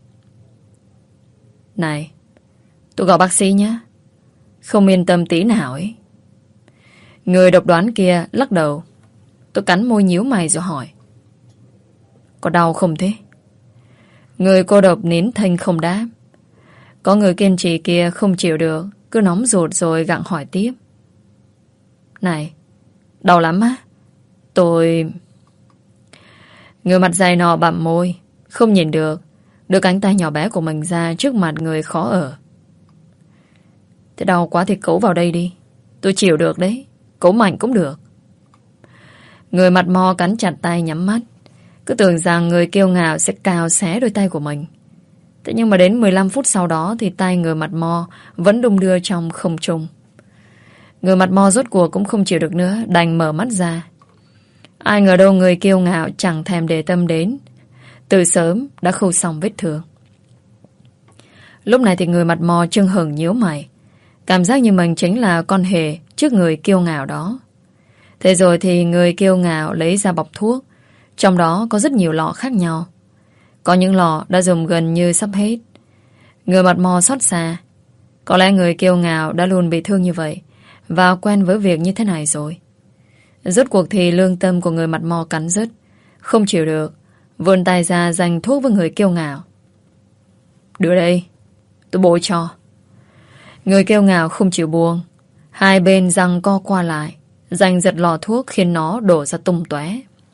S2: Này, tôi gọi bác sĩ nhé. Không yên tâm tí nào ấy. Người độc đoán kia lắc đầu. Tôi cắn môi nhíu mày rồi hỏi. Có đau không thế? Người cô độc nín thinh không đáp. Có người kiên trì kia không chịu được, cứ nóng ruột rồi gặng hỏi tiếp. Này, đau lắm á? Tôi... Người mặt dày nọ bặm môi, không nhìn được, đưa cánh tay nhỏ bé của mình ra trước mặt người khó ở. Thế đau quá thì cấu vào đây đi. Tôi chịu được đấy. Cấu mạnh cũng được. Người mặt mo cắn chặt tay nhắm mắt. Cứ tưởng rằng người kiêu ngạo sẽ cào xé đôi tay của mình. Thế nhưng mà đến mười lăm phút sau đó thì tay người mặt mo vẫn đung đưa trong không trung. Người mặt mo rốt cuộc cũng không chịu được nữa, đành mở mắt ra. Ai ngờ đâu người kiêu ngạo chẳng thèm để tâm đến, từ sớm đã khâu xong vết thương. Lúc này thì người mặt mò chưng hửng nhíu mày, cảm giác như mình chính là con hề trước người kiêu ngạo đó. Thế rồi thì người kiêu ngạo lấy ra bọc thuốc, trong đó có rất nhiều lọ khác nhau. Có những lọ đã dùng gần như sắp hết. Người mặt mò xót xa. Có lẽ người kiêu ngạo đã luôn bị thương như vậy và quen với việc như thế này rồi. Rốt cuộc thì lương tâm của người mặt mò cắn rứt, không chịu được, vươn tay ra giành thuốc với người kiêu ngạo. Đưa đây, tôi bôi cho. Người kiêu ngạo không chịu buông, hai bên giằng co qua lại, giành giật lọ thuốc khiến nó đổ ra tung tóe.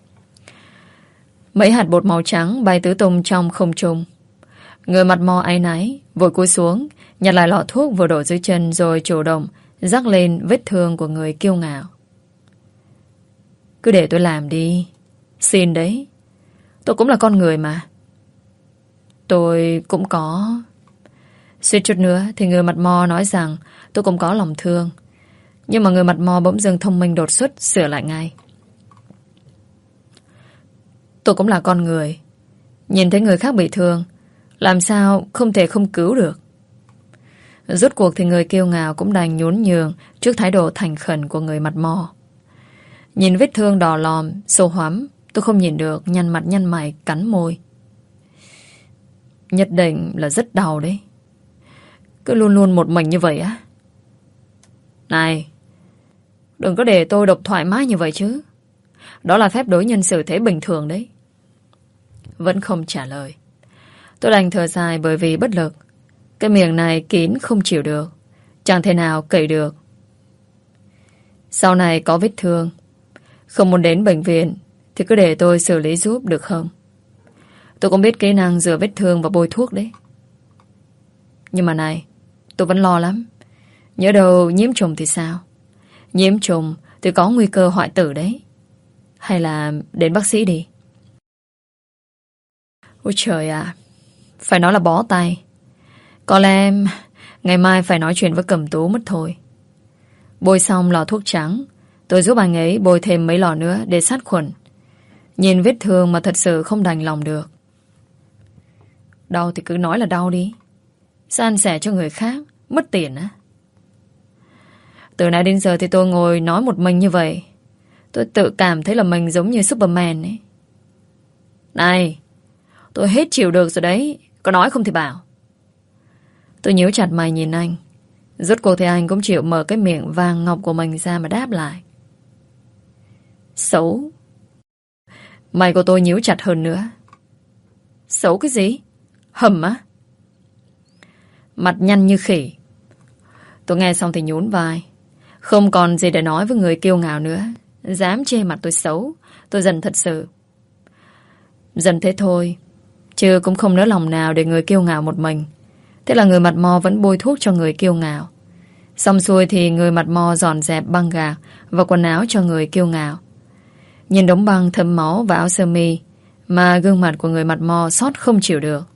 S2: Mấy hạt bột màu trắng bay tứ tung trong không trung. Người mặt mò áy náy vội cúi xuống, nhặt lại lọ thuốc vừa đổ dưới chân, rồi chủ động rắc lên vết thương của người kiêu ngạo. Cứ để tôi làm đi, xin đấy. Tôi cũng là con người mà. Tôi cũng có. Suýt chút nữa thì người mặt mò nói rằng tôi cũng có lòng thương. Nhưng mà người mặt mò bỗng dưng thông minh đột xuất, sửa lại ngay. Tôi cũng là con người. Nhìn thấy người khác bị thương, làm sao không thể không cứu được. Rốt cuộc thì người kiêu ngạo cũng đành nhún nhường trước thái độ thành khẩn của người mặt mò. Nhìn vết thương đỏ lòm, sâu hoắm, tôi không nhìn được, nhăn mặt nhăn mày, cắn môi. Nhất định là rất đau đấy. Cứ luôn luôn một mình như vậy á. Này, đừng có để tôi độc thoải mái như vậy chứ. Đó là phép đối nhân xử thế bình thường đấy. Vẫn không trả lời. Tôi đành thở dài bởi vì bất lực. Cái miệng này kín không chịu được, chẳng thể nào cậy được. Sau này có vết thương, không muốn đến bệnh viện thì cứ để tôi xử lý giúp được không? Tôi cũng biết kỹ năng rửa vết thương và bôi thuốc đấy. Nhưng mà này, tôi vẫn lo lắm. Nhớ đâu nhiễm trùng thì sao? Nhiễm trùng thì có nguy cơ hoại tử đấy. Hay là đến bác sĩ đi. Ôi trời ạ, phải nói là bó tay. Có lẽ ngày mai phải nói chuyện với Cẩm Tú mất thôi. Bôi xong lọ thuốc trắng, tôi giúp anh ấy bôi thêm mấy lọ nữa để sát khuẩn. Nhìn vết thương mà thật sự không đành lòng được. Đau thì cứ nói là đau đi. San sẻ cho người khác, mất tiền á. Từ nãy đến giờ thì tôi ngồi nói một mình như vậy. Tôi tự cảm thấy là mình giống như Superman ấy. Này, tôi hết chịu được rồi đấy. Có nói không thì bảo. Tôi nhíu chặt mày nhìn anh. Rốt cuộc thì anh cũng chịu mở cái miệng vàng ngọc của mình ra mà đáp lại. Xấu. Mày của tôi nhíu chặt hơn nữa. Xấu cái gì? Hầm á? Mặt nhăn như khỉ. Tôi nghe xong thì nhún vai. Không còn gì để nói với người kiêu ngạo nữa. Dám chê mặt tôi xấu. Tôi giận thật sự. Giận thế thôi, chứ cũng không nỡ lòng nào để người kiêu ngạo một mình. Thế là người mặt mò vẫn bôi thuốc cho người kiêu ngạo. Xong xuôi thì người mặt mò dọn dẹp băng gạc và quần áo cho người kiêu ngạo. Nhìn đống băng thấm máu và áo sơ mi mà gương mặt của người mặt mò xót không chịu được.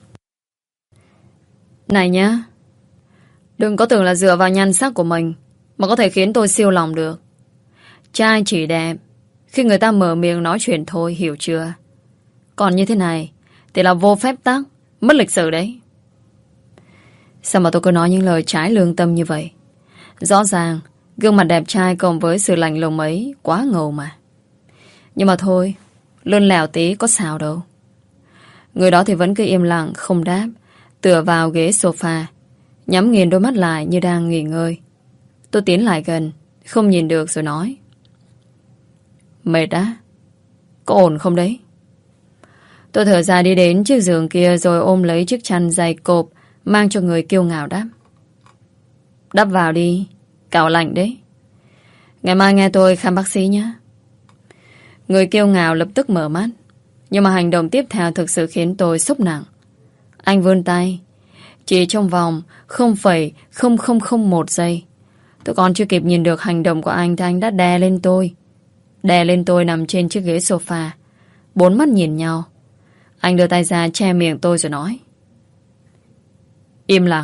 S2: Này nhá, đừng có tưởng là dựa vào nhan sắc của mình mà có thể khiến tôi siêu lòng được. Trai chỉ đẹp khi người ta mở miệng nói chuyện thôi, hiểu chưa? Còn như thế này thì là vô phép tắc, mất lịch sự đấy. Sao mà tôi cứ nói những lời trái lương tâm như vậy? Rõ ràng gương mặt đẹp trai cộng với sự lạnh lùng ấy quá ngầu mà. Nhưng mà thôi, lươn lẻo tí có sao đâu. Người đó thì vẫn cứ im lặng không đáp, tựa vào ghế sofa, nhắm nghiền đôi mắt lại như đang nghỉ ngơi. Tôi tiến lại gần, không nhìn được rồi nói. Mệt á? Có ổn không đấy? Tôi thở dài đi đến chiếc giường kia rồi ôm lấy chiếc chăn dày cộp mang cho người kiêu ngạo đáp. Đắp vào đi, cào lạnh đấy. Ngày mai nghe tôi khám bác sĩ nhé. Người kiêu ngạo lập tức mở mắt. Nhưng mà hành động tiếp theo thực sự khiến tôi sốc nặng. Anh vươn tay. Chỉ trong vòng không phẩy không không không một giây. Tôi còn chưa kịp nhìn được hành động của anh thì anh đã đè lên tôi. Đè lên tôi nằm trên chiếc ghế sofa. Bốn mắt nhìn nhau. Anh đưa tay ra che miệng tôi rồi nói: Im lặng.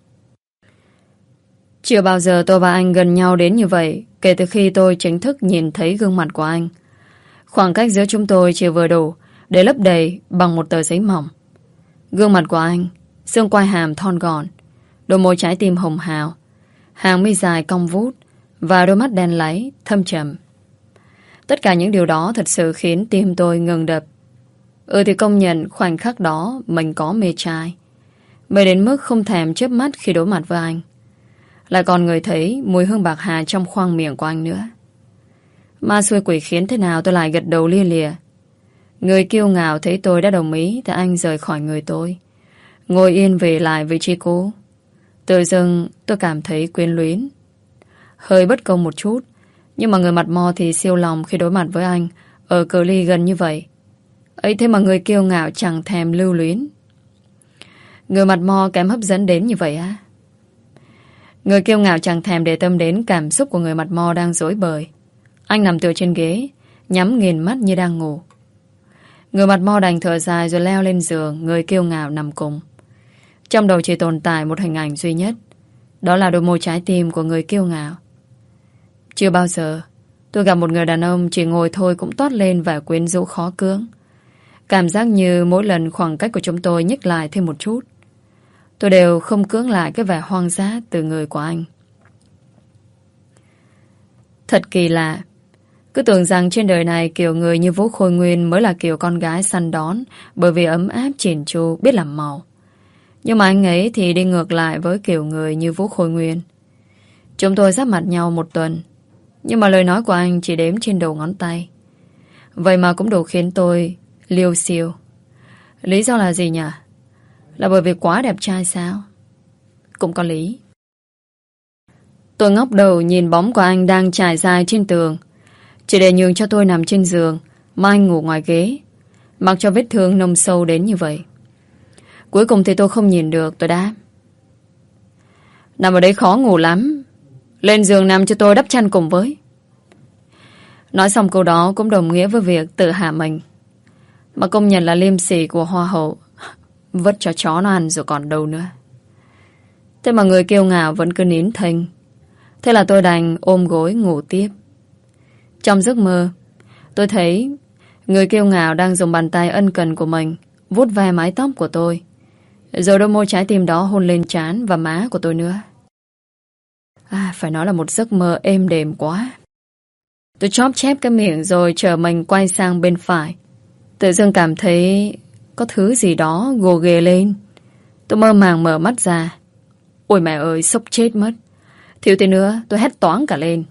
S2: Chưa bao giờ tôi và anh gần nhau đến như vậy kể từ khi tôi chính thức nhìn thấy gương mặt của anh. Khoảng cách giữa chúng tôi chỉ vừa đủ để lấp đầy bằng một tờ giấy mỏng. Gương mặt của anh, xương quai hàm thon gọn, đôi môi trái tim hồng hào, hàng mi dài cong vút và đôi mắt đen láy thâm trầm. Tất cả những điều đó thật sự khiến tim tôi ngừng đập. Ừ thì công nhận khoảnh khắc đó mình có mê trai, mê đến mức không thèm chớp mắt khi đối mặt với anh. Lại còn người thấy mùi hương bạc hà trong khoang miệng của anh nữa. Ma xui quỷ khiến thế nào tôi lại gật đầu lia lịa. Người kiêu ngạo thấy tôi đã đồng ý thì anh rời khỏi người tôi, ngồi yên về lại vị trí cũ. Tự dưng tôi cảm thấy quyến luyến. Hơi bất công một chút, nhưng mà người mặt mo thì siêu lòng khi đối mặt với anh ở cự ly gần như vậy. Ấy thế mà người kiêu ngạo chẳng thèm lưu luyến. Người mặt mo kém hấp dẫn đến như vậy á? Người kiêu ngạo chẳng thèm để tâm đến cảm xúc của người mặt mo đang rối bời. Anh nằm tựa trên ghế, nhắm nghiền mắt như đang ngủ. Người mặt mo đành thở dài rồi leo lên giường người kiêu ngạo nằm cùng. Trong đầu chỉ tồn tại một hình ảnh duy nhất, đó là đôi môi trái tim của người kiêu ngạo. Chưa bao giờ tôi gặp một người đàn ông chỉ ngồi thôi cũng toát lên vẻ quyến rũ khó cưỡng. Cảm giác như mỗi lần khoảng cách của chúng tôi nhích lại thêm một chút, tôi đều không cưỡng lại cái vẻ hoang dã từ người của anh. Thật kỳ lạ. Cứ tưởng rằng trên đời này kiểu người như Vũ Khôi Nguyên mới là kiểu con gái săn đón, bởi vì ấm áp chỉn chu, biết làm màu. Nhưng mà anh ấy thì đi ngược lại với kiểu người như Vũ Khôi Nguyên. Chúng tôi giáp mặt nhau một tuần, nhưng mà lời nói của anh chỉ đếm trên đầu ngón tay. Vậy mà cũng đủ khiến tôi liêu xiêu. Lý do là gì nhỉ? Là bởi vì quá đẹp trai sao? Cũng có lý. Tôi ngóc đầu nhìn bóng của anh đang trải dài trên tường, chỉ để nhường cho tôi nằm trên giường mà anh ngủ ngoài ghế, mặc cho vết thương nông sâu đến như vậy. Cuối cùng thì tôi không nhìn được, tôi đáp: Nằm ở đấy khó ngủ lắm, lên giường nằm cho tôi đắp chăn cùng với. Nói xong câu đó cũng đồng nghĩa với việc tự hạ mình. Mà công nhận là liêm sỉ của hoa hậu, vứt cho chó nó ăn rồi còn đâu nữa. Thế mà người kiêu ngạo vẫn cứ nín thinh. Thế là tôi đành ôm gối ngủ tiếp. Trong giấc mơ, tôi thấy người kiêu ngạo đang dùng bàn tay ân cần của mình vuốt ve mái tóc của tôi, rồi đôi môi trái tim đó hôn lên trán và má của tôi nữa. À, phải nói là một giấc mơ êm đềm quá. Tôi chóp chép cái miệng rồi chờ mình quay sang bên phải. Tự dưng cảm thấy có thứ gì đó gồ ghề lên. Tôi mơ màng mở mắt ra. Ôi mẹ ơi, sốc chết mất. Thiếu tí nữa tôi hét toáng cả lên.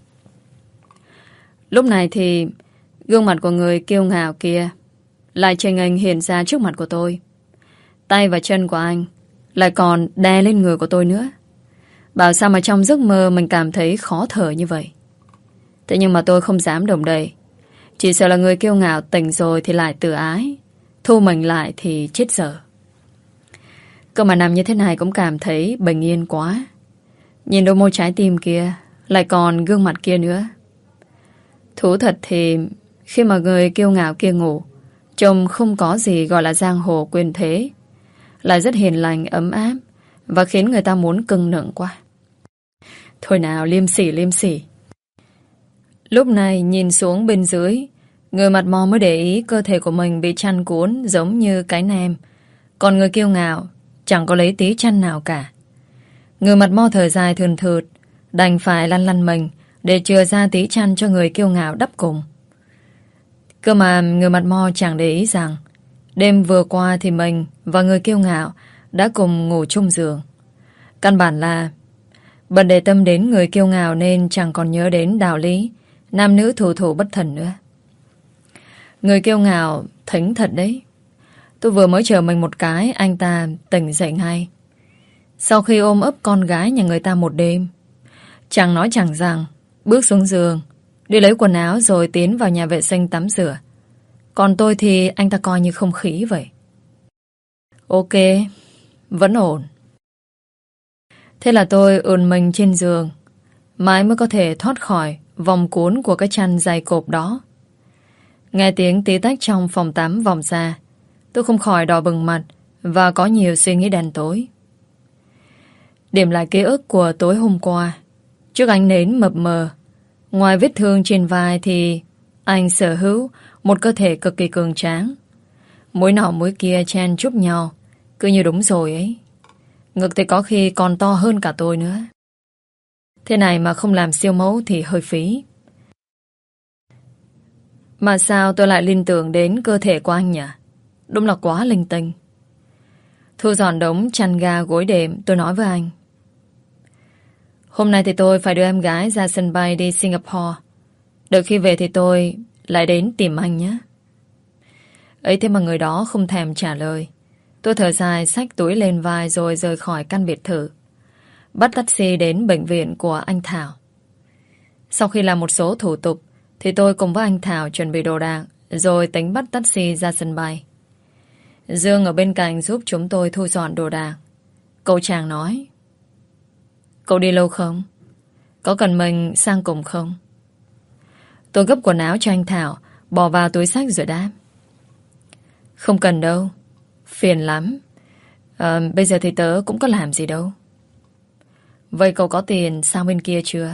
S2: Lúc này thì gương mặt của người kiêu ngạo kia lại chênh nghênh hiện ra trước mặt của tôi. Tay và chân của anh lại còn đè lên người của tôi nữa. Bảo sao mà trong giấc mơ mình cảm thấy khó thở như vậy. Thế nhưng mà tôi không dám động đậy. Chỉ sợ là người kiêu ngạo tỉnh rồi thì lại tự ái, thu mình lại thì chết dở. Cơ mà nằm như thế này cũng cảm thấy bình yên quá. Nhìn đôi môi trái tim kia, lại còn gương mặt kia nữa. Thú thật thì khi mà người kiêu ngạo kia ngủ, trông không có gì gọi là giang hồ quyền thế, lại rất hiền lành ấm áp và khiến người ta muốn cưng nựng quá. Thôi nào, liêm sỉ liêm sỉ. Lúc này nhìn xuống bên dưới, người mặt mò mới để ý cơ thể của mình bị chăn cuốn giống như cái nem. Còn người kiêu ngạo chẳng có lấy tí chăn nào cả. Người mặt mo thở dài thườn thượt, đành phải lăn lăn mình để chừa ra tí chăn cho người kiêu ngạo đắp cùng. Cơ mà người mặt mo chẳng để ý rằng đêm vừa qua thì mình và người kiêu ngạo đã cùng ngủ chung giường. Căn bản là bận để tâm đến người kiêu ngạo nên chẳng còn nhớ đến đạo lý nam nữ thủ thủ bất thần nữa. Người kiêu ngạo thính thật đấy. Tôi vừa mới chờ mình một cái, anh ta tỉnh dậy ngay. Sau khi ôm ấp con gái nhà người ta một đêm, chẳng nói chẳng rằng bước xuống giường, đi lấy quần áo rồi tiến vào nhà vệ sinh tắm rửa. Còn tôi thì anh ta coi như không khí vậy. Ok, vẫn ổn. Thế là tôi ườn mình trên giường, mãi mới có thể thoát khỏi vòng cuốn của cái chăn dày cộp đó. Nghe tiếng tí tách trong phòng tắm vòng ra, tôi không khỏi đỏ bừng mặt và có nhiều suy nghĩ đen tối. Điểm lại ký ức của tối hôm qua. Trước ánh nến mập mờ, ngoài vết thương trên vai thì anh sở hữu một cơ thể cực kỳ cường tráng. Mũi nọ mũi kia chen chúc nhau, cứ như đúng rồi ấy. Ngực thì có khi còn to hơn cả tôi nữa. Thế này mà không làm siêu mẫu thì hơi phí. Mà sao tôi lại liên tưởng đến cơ thể của anh nhỉ? Đúng là quá linh tinh. Thu dọn đống chăn ga gối đệm, tôi nói với anh. Hôm nay thì tôi phải đưa em gái ra sân bay đi Singapore. Đợi khi về thì tôi lại đến tìm anh nhé. Ấy thế mà người đó không thèm trả lời. Tôi thở dài xách túi lên vai rồi rời khỏi căn biệt thự. Bắt taxi đến bệnh viện của anh Thảo. Sau khi làm một số thủ tục thì tôi cùng với anh Thảo chuẩn bị đồ đạc rồi tính bắt taxi ra sân bay. Dương ở bên cạnh giúp chúng tôi thu dọn đồ đạc. Cậu chàng nói: Cậu đi lâu không? Có cần mình sang cùng không? Tôi gấp quần áo cho anh Thảo, bỏ vào túi xách rồi đáp: Không cần đâu. Phiền lắm. à, Bây giờ thì tớ cũng có làm gì đâu. Vậy cậu có tiền sang bên kia chưa?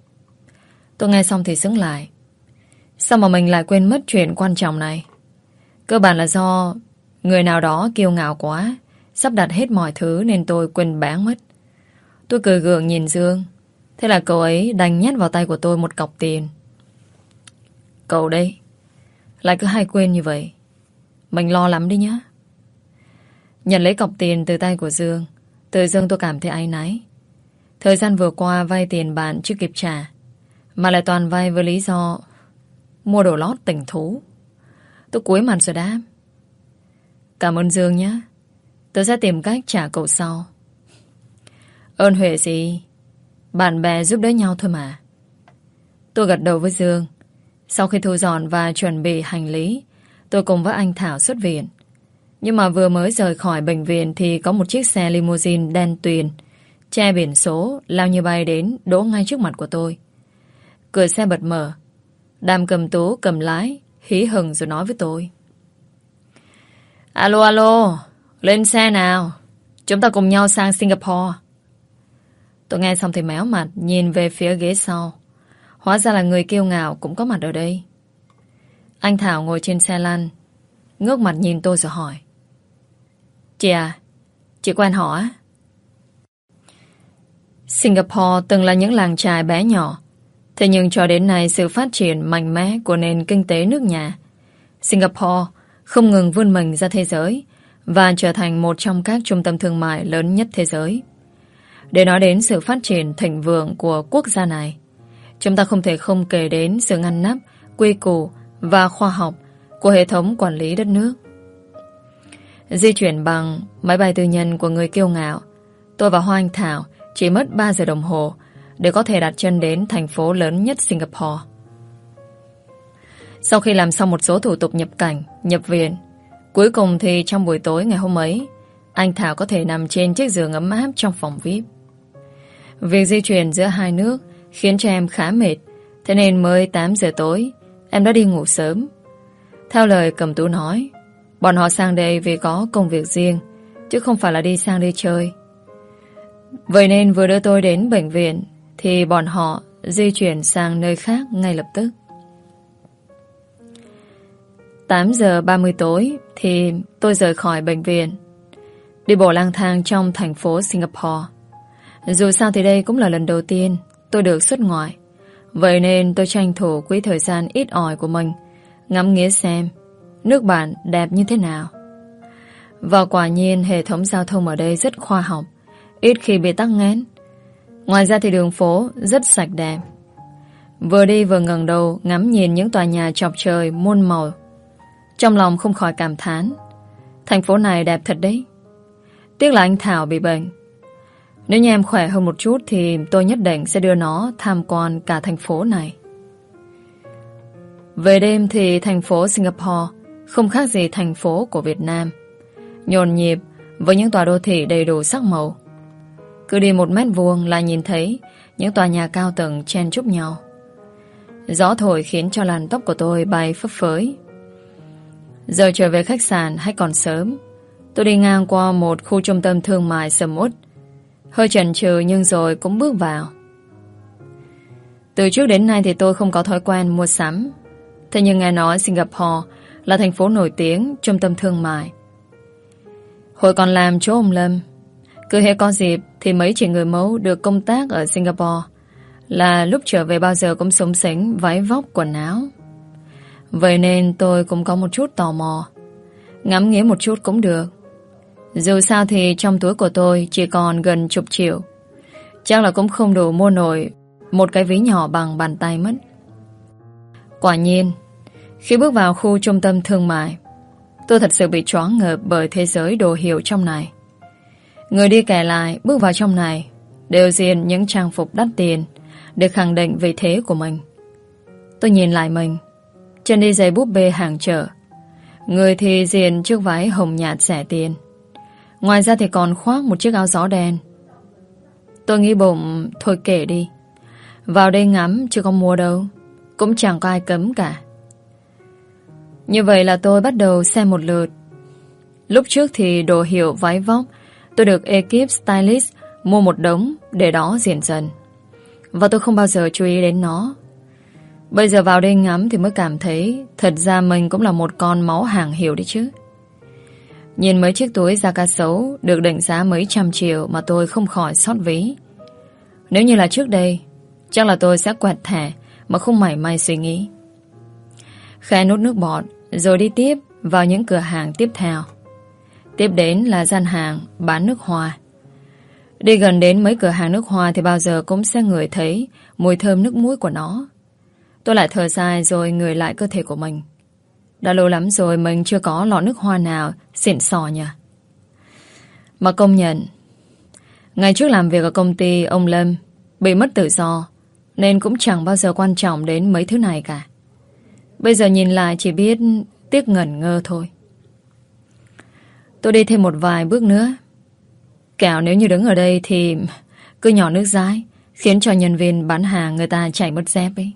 S2: Tôi nghe xong thì sững lại. Sao mà mình lại quên mất chuyện quan trọng này? Cơ bản là do người nào đó kiêu ngạo quá, sắp đặt hết mọi thứ nên tôi quên bán mất. Tôi cười gượng nhìn Dương. Thế là cậu ấy đành nhét vào tay của tôi một cọc tiền. Cậu đây, lại cứ hay quên như vậy. Mình lo lắm đi nhá. Nhận lấy cọc tiền từ tay của Dương, tự dưng tôi cảm thấy áy náy. Thời gian vừa qua vay tiền bạn chưa kịp trả, mà lại toàn vay với lý do mua đồ lót tỉnh thú. Tôi cúi mặt rồi đáp: Cảm ơn Dương nhé. Tôi sẽ tìm cách trả cậu sau. Ơn huệ gì? Bạn bè giúp đỡ nhau thôi mà. Tôi gật đầu với Dương. Sau khi thu dọn và chuẩn bị hành lý, tôi cùng với anh Thảo xuất viện. Nhưng mà vừa mới rời khỏi bệnh viện thì có một chiếc xe limousine đen tuyền, che biển số, lao như bay đến, đỗ ngay trước mặt của tôi. Cửa xe bật mở. Đàm cầm tú cầm lái, hí hửng rồi nói với tôi: Alo alo, lên xe nào. Chúng ta cùng nhau sang Singapore. Tôi nghe xong thì méo mặt, nhìn về phía ghế sau. Hóa ra là người kiêu ngạo cũng có mặt ở đây. Anh Thảo ngồi trên xe lăn, ngước mặt nhìn tôi rồi hỏi: Chị à, chị quen họ á? Singapore từng là những làng trài bé nhỏ. Thế nhưng cho đến nay sự phát triển mạnh mẽ của nền kinh tế nước nhà, Singapore không ngừng vươn mình ra thế giới và trở thành một trong các trung tâm thương mại lớn nhất thế giới. Để nói đến sự phát triển thịnh vượng của quốc gia này, chúng ta không thể không kể đến sự ngăn nắp, quy củ và khoa học của hệ thống quản lý đất nước. Di chuyển bằng máy bay tư nhân của người kiêu ngạo, tôi và Hoa Anh Thảo chỉ mất ba giờ đồng hồ để có thể đặt chân đến thành phố lớn nhất Singapore. Sau khi làm xong một số thủ tục nhập cảnh, nhập viện, cuối cùng thì trong buổi tối ngày hôm ấy, anh Thảo có thể nằm trên chiếc giường ấm áp trong phòng vi ai pi. Việc di chuyển giữa hai nước khiến cho em khá mệt, thế nên mới tám giờ tối em đã đi ngủ sớm. Theo lời Cẩm Tú nói, bọn họ sang đây vì có công việc riêng, chứ không phải là đi sang đây chơi. Vậy nên vừa đưa tôi đến bệnh viện thì bọn họ di chuyển sang nơi khác ngay lập tức. Tám giờ ba mươi tối thì tôi rời khỏi bệnh viện, đi bộ lang thang trong thành phố Singapore. Dù sao thì đây cũng là lần đầu tiên tôi được xuất ngoại, vậy nên tôi tranh thủ quỹ thời gian ít ỏi của mình ngắm nghía xem nước bạn đẹp như thế nào. Và quả nhiên hệ thống giao thông ở đây rất khoa học, ít khi bị tắc nghẽn. Ngoài ra thì đường phố rất sạch đẹp. Vừa đi vừa ngẩng đầu ngắm nhìn những tòa nhà chọc trời muôn màu, trong lòng không khỏi cảm thán: thành phố này đẹp thật đấy. Tiếc là anh Thảo bị bệnh. Nếu như em khỏe hơn một chút thì tôi nhất định sẽ đưa nó tham quan cả thành phố này. Về đêm thì thành phố Singapore không khác gì thành phố của Việt Nam, nhộn nhịp với những tòa đô thị đầy đủ sắc màu. Cứ đi một mét vuông là nhìn thấy những tòa nhà cao tầng chen chúc nhau. Gió thổi khiến cho làn tóc của tôi bay phấp phới. Giờ trở về khách sạn hay còn sớm. Tôi đi ngang qua một khu trung tâm thương mại sầm uất. Hơi chần chừ nhưng rồi cũng bước vào. Từ trước đến nay thì tôi không có thói quen mua sắm. Thế nhưng nghe nói Singapore là thành phố nổi tiếng trung tâm thương mại. Hồi còn làm chỗ ông Lâm, cứ hễ có dịp thì mấy chị người mẫu được công tác ở Singapore là lúc trở về bao giờ cũng xúng xính váy vóc quần áo. Vậy nên tôi cũng có một chút tò mò. Ngắm nghía một chút cũng được. Dù sao thì trong túi của tôi chỉ còn gần chục triệu. Chắc là cũng không đủ mua nổi một cái ví nhỏ bằng bàn tay mất. Quả nhiên, khi bước vào khu trung tâm thương mại, tôi thật sự bị choáng ngợp bởi thế giới đồ hiệu trong này. Người đi kẻ lại bước vào trong này đều diện những trang phục đắt tiền để khẳng định vị thế của mình. Tôi nhìn lại mình, chân đi giày búp bê hàng chợ, người thì diện chiếc váy hồng nhạt rẻ tiền, ngoài ra thì còn khoác một chiếc áo gió đen. Tôi nghĩ bụng thôi kệ đi, vào đây ngắm chứ có mua đâu, cũng chẳng có ai cấm cả. Như vậy là tôi bắt đầu xem một lượt. Lúc trước thì đồ hiệu váy vóc tôi được ekip stylist mua một đống để đó diện dần, và tôi không bao giờ chú ý đến nó. Bây giờ vào đây ngắm thì mới cảm thấy thật ra mình cũng là một con máu hàng hiệu đấy chứ. Nhìn mấy chiếc túi da cá sấu được định giá mấy trăm triệu mà tôi không khỏi xót ví. Nếu như là trước đây, chắc là tôi sẽ quẹt thẻ mà không mảy may suy nghĩ. Khẽ nuốt nước bọt rồi đi tiếp vào những cửa hàng tiếp theo. Tiếp đến là gian hàng bán nước hoa. Đi gần đến mấy cửa hàng nước hoa thì bao giờ cũng sẽ ngửi thấy mùi thơm nước mũi của nó. Tôi lại thở dài rồi ngửi lại cơ thể của mình. Đã lâu lắm rồi mình chưa có lọ nước hoa nào xịn sò nhỉ. Mà công nhận, ngày trước làm việc ở công ty ông Lâm bị mất tự do nên cũng chẳng bao giờ quan trọng đến mấy thứ này cả. Bây giờ nhìn lại chỉ biết tiếc ngẩn ngơ thôi. Tôi đi thêm một vài bước nữa. Kẻo nếu như đứng ở đây thì cứ nhỏ nước dãi, khiến cho nhân viên bán hàng người ta chảy mất dép ấy.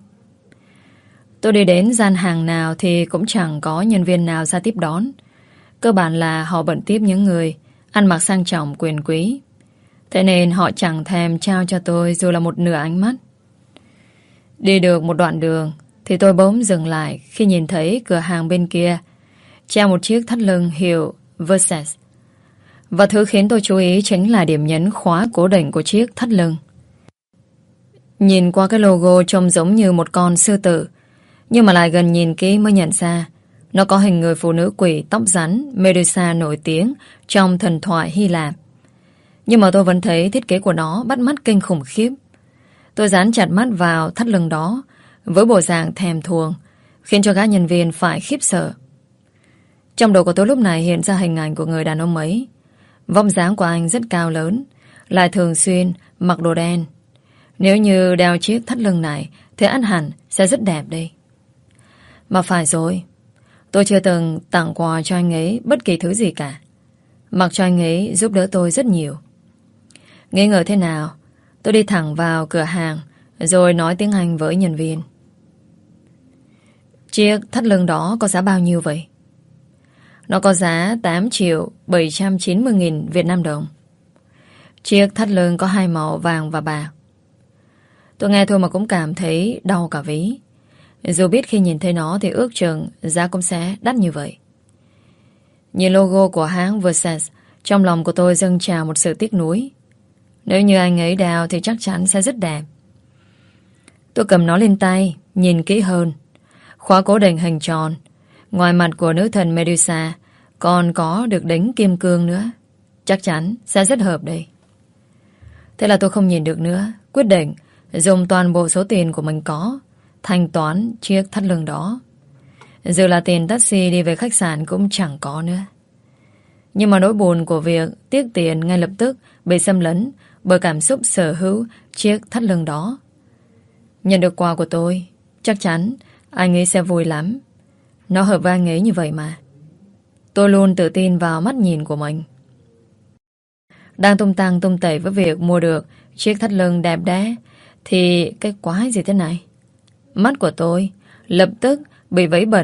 S2: Tôi đi đến gian hàng nào thì cũng chẳng có nhân viên nào ra tiếp đón. Cơ bản là họ bận tiếp những người ăn mặc sang trọng quyền quý. Thế nên họ chẳng thèm trao cho tôi dù là một nửa ánh mắt. Đi được một đoạn đường thì tôi bỗng dừng lại khi nhìn thấy cửa hàng bên kia treo một chiếc thắt lưng hiệu Versace. Và thứ khiến tôi chú ý chính là điểm nhấn khóa cố định của chiếc thắt lưng. Nhìn qua cái logo trông giống như một con sư tử, nhưng mà lại gần nhìn kỹ mới nhận ra nó có hình người phụ nữ quỷ tóc rắn Medusa nổi tiếng trong thần thoại Hy Lạp. Nhưng mà tôi vẫn thấy thiết kế của nó bắt mắt kinh khủng khiếp. Tôi dán chặt mắt vào thắt lưng đó với bộ dạng thèm thuồng, khiến cho các nhân viên phải khiếp sợ. Trong đầu của tôi lúc này hiện ra hình ảnh của người đàn ông ấy. Vóc dáng của anh rất cao lớn, lại thường xuyên mặc đồ đen. Nếu như đeo chiếc thắt lưng này thì ăn hẳn sẽ rất đẹp đây. Mà phải rồi, tôi chưa từng tặng quà cho anh ấy bất kỳ thứ gì cả. Mặc cho anh ấy giúp đỡ tôi rất nhiều. Nghi ngờ thế nào, tôi đi thẳng vào cửa hàng rồi nói tiếng Anh với nhân viên. Chiếc thắt lưng đó có giá bao nhiêu vậy? Nó có giá tám triệu bảy trăm chín mươi nghìn Việt Nam đồng. Chiếc thắt lưng có hai màu vàng và bạc. Tôi nghe thôi mà cũng cảm thấy đau cả ví. Dù biết khi nhìn thấy nó thì ước chừng giá cũng sẽ đắt như vậy. Nhìn logo của hãng Versace, trong lòng của tôi dâng trào một sự tiếc nuối. Nếu như anh ấy đeo thì chắc chắn sẽ rất đẹp. Tôi cầm nó lên tay, nhìn kỹ hơn. Khóa cố định hình tròn. Ngoài mặt của nữ thần Medusa còn có được đính kim cương nữa. Chắc chắn sẽ rất hợp đây. Thế là tôi không nhìn được nữa, quyết định dùng toàn bộ số tiền của mình có thanh toán chiếc thắt lưng đó. Dù là tiền taxi đi về khách sạn cũng chẳng có nữa. Nhưng mà nỗi buồn của việc tiếc tiền ngay lập tức bị xâm lấn bởi cảm xúc sở hữu chiếc thắt lưng đó. Nhận được quà của tôi, chắc chắn anh ấy sẽ vui lắm. Nó hợp với anh ấy như vậy mà. Tôi luôn tự tin vào mắt nhìn của mình. Đang tung tăng tung tẩy với việc mua được chiếc thắt lưng đẹp đẽ thì cái quái gì thế này? Mắt của tôi lập tức bị vấy bẩn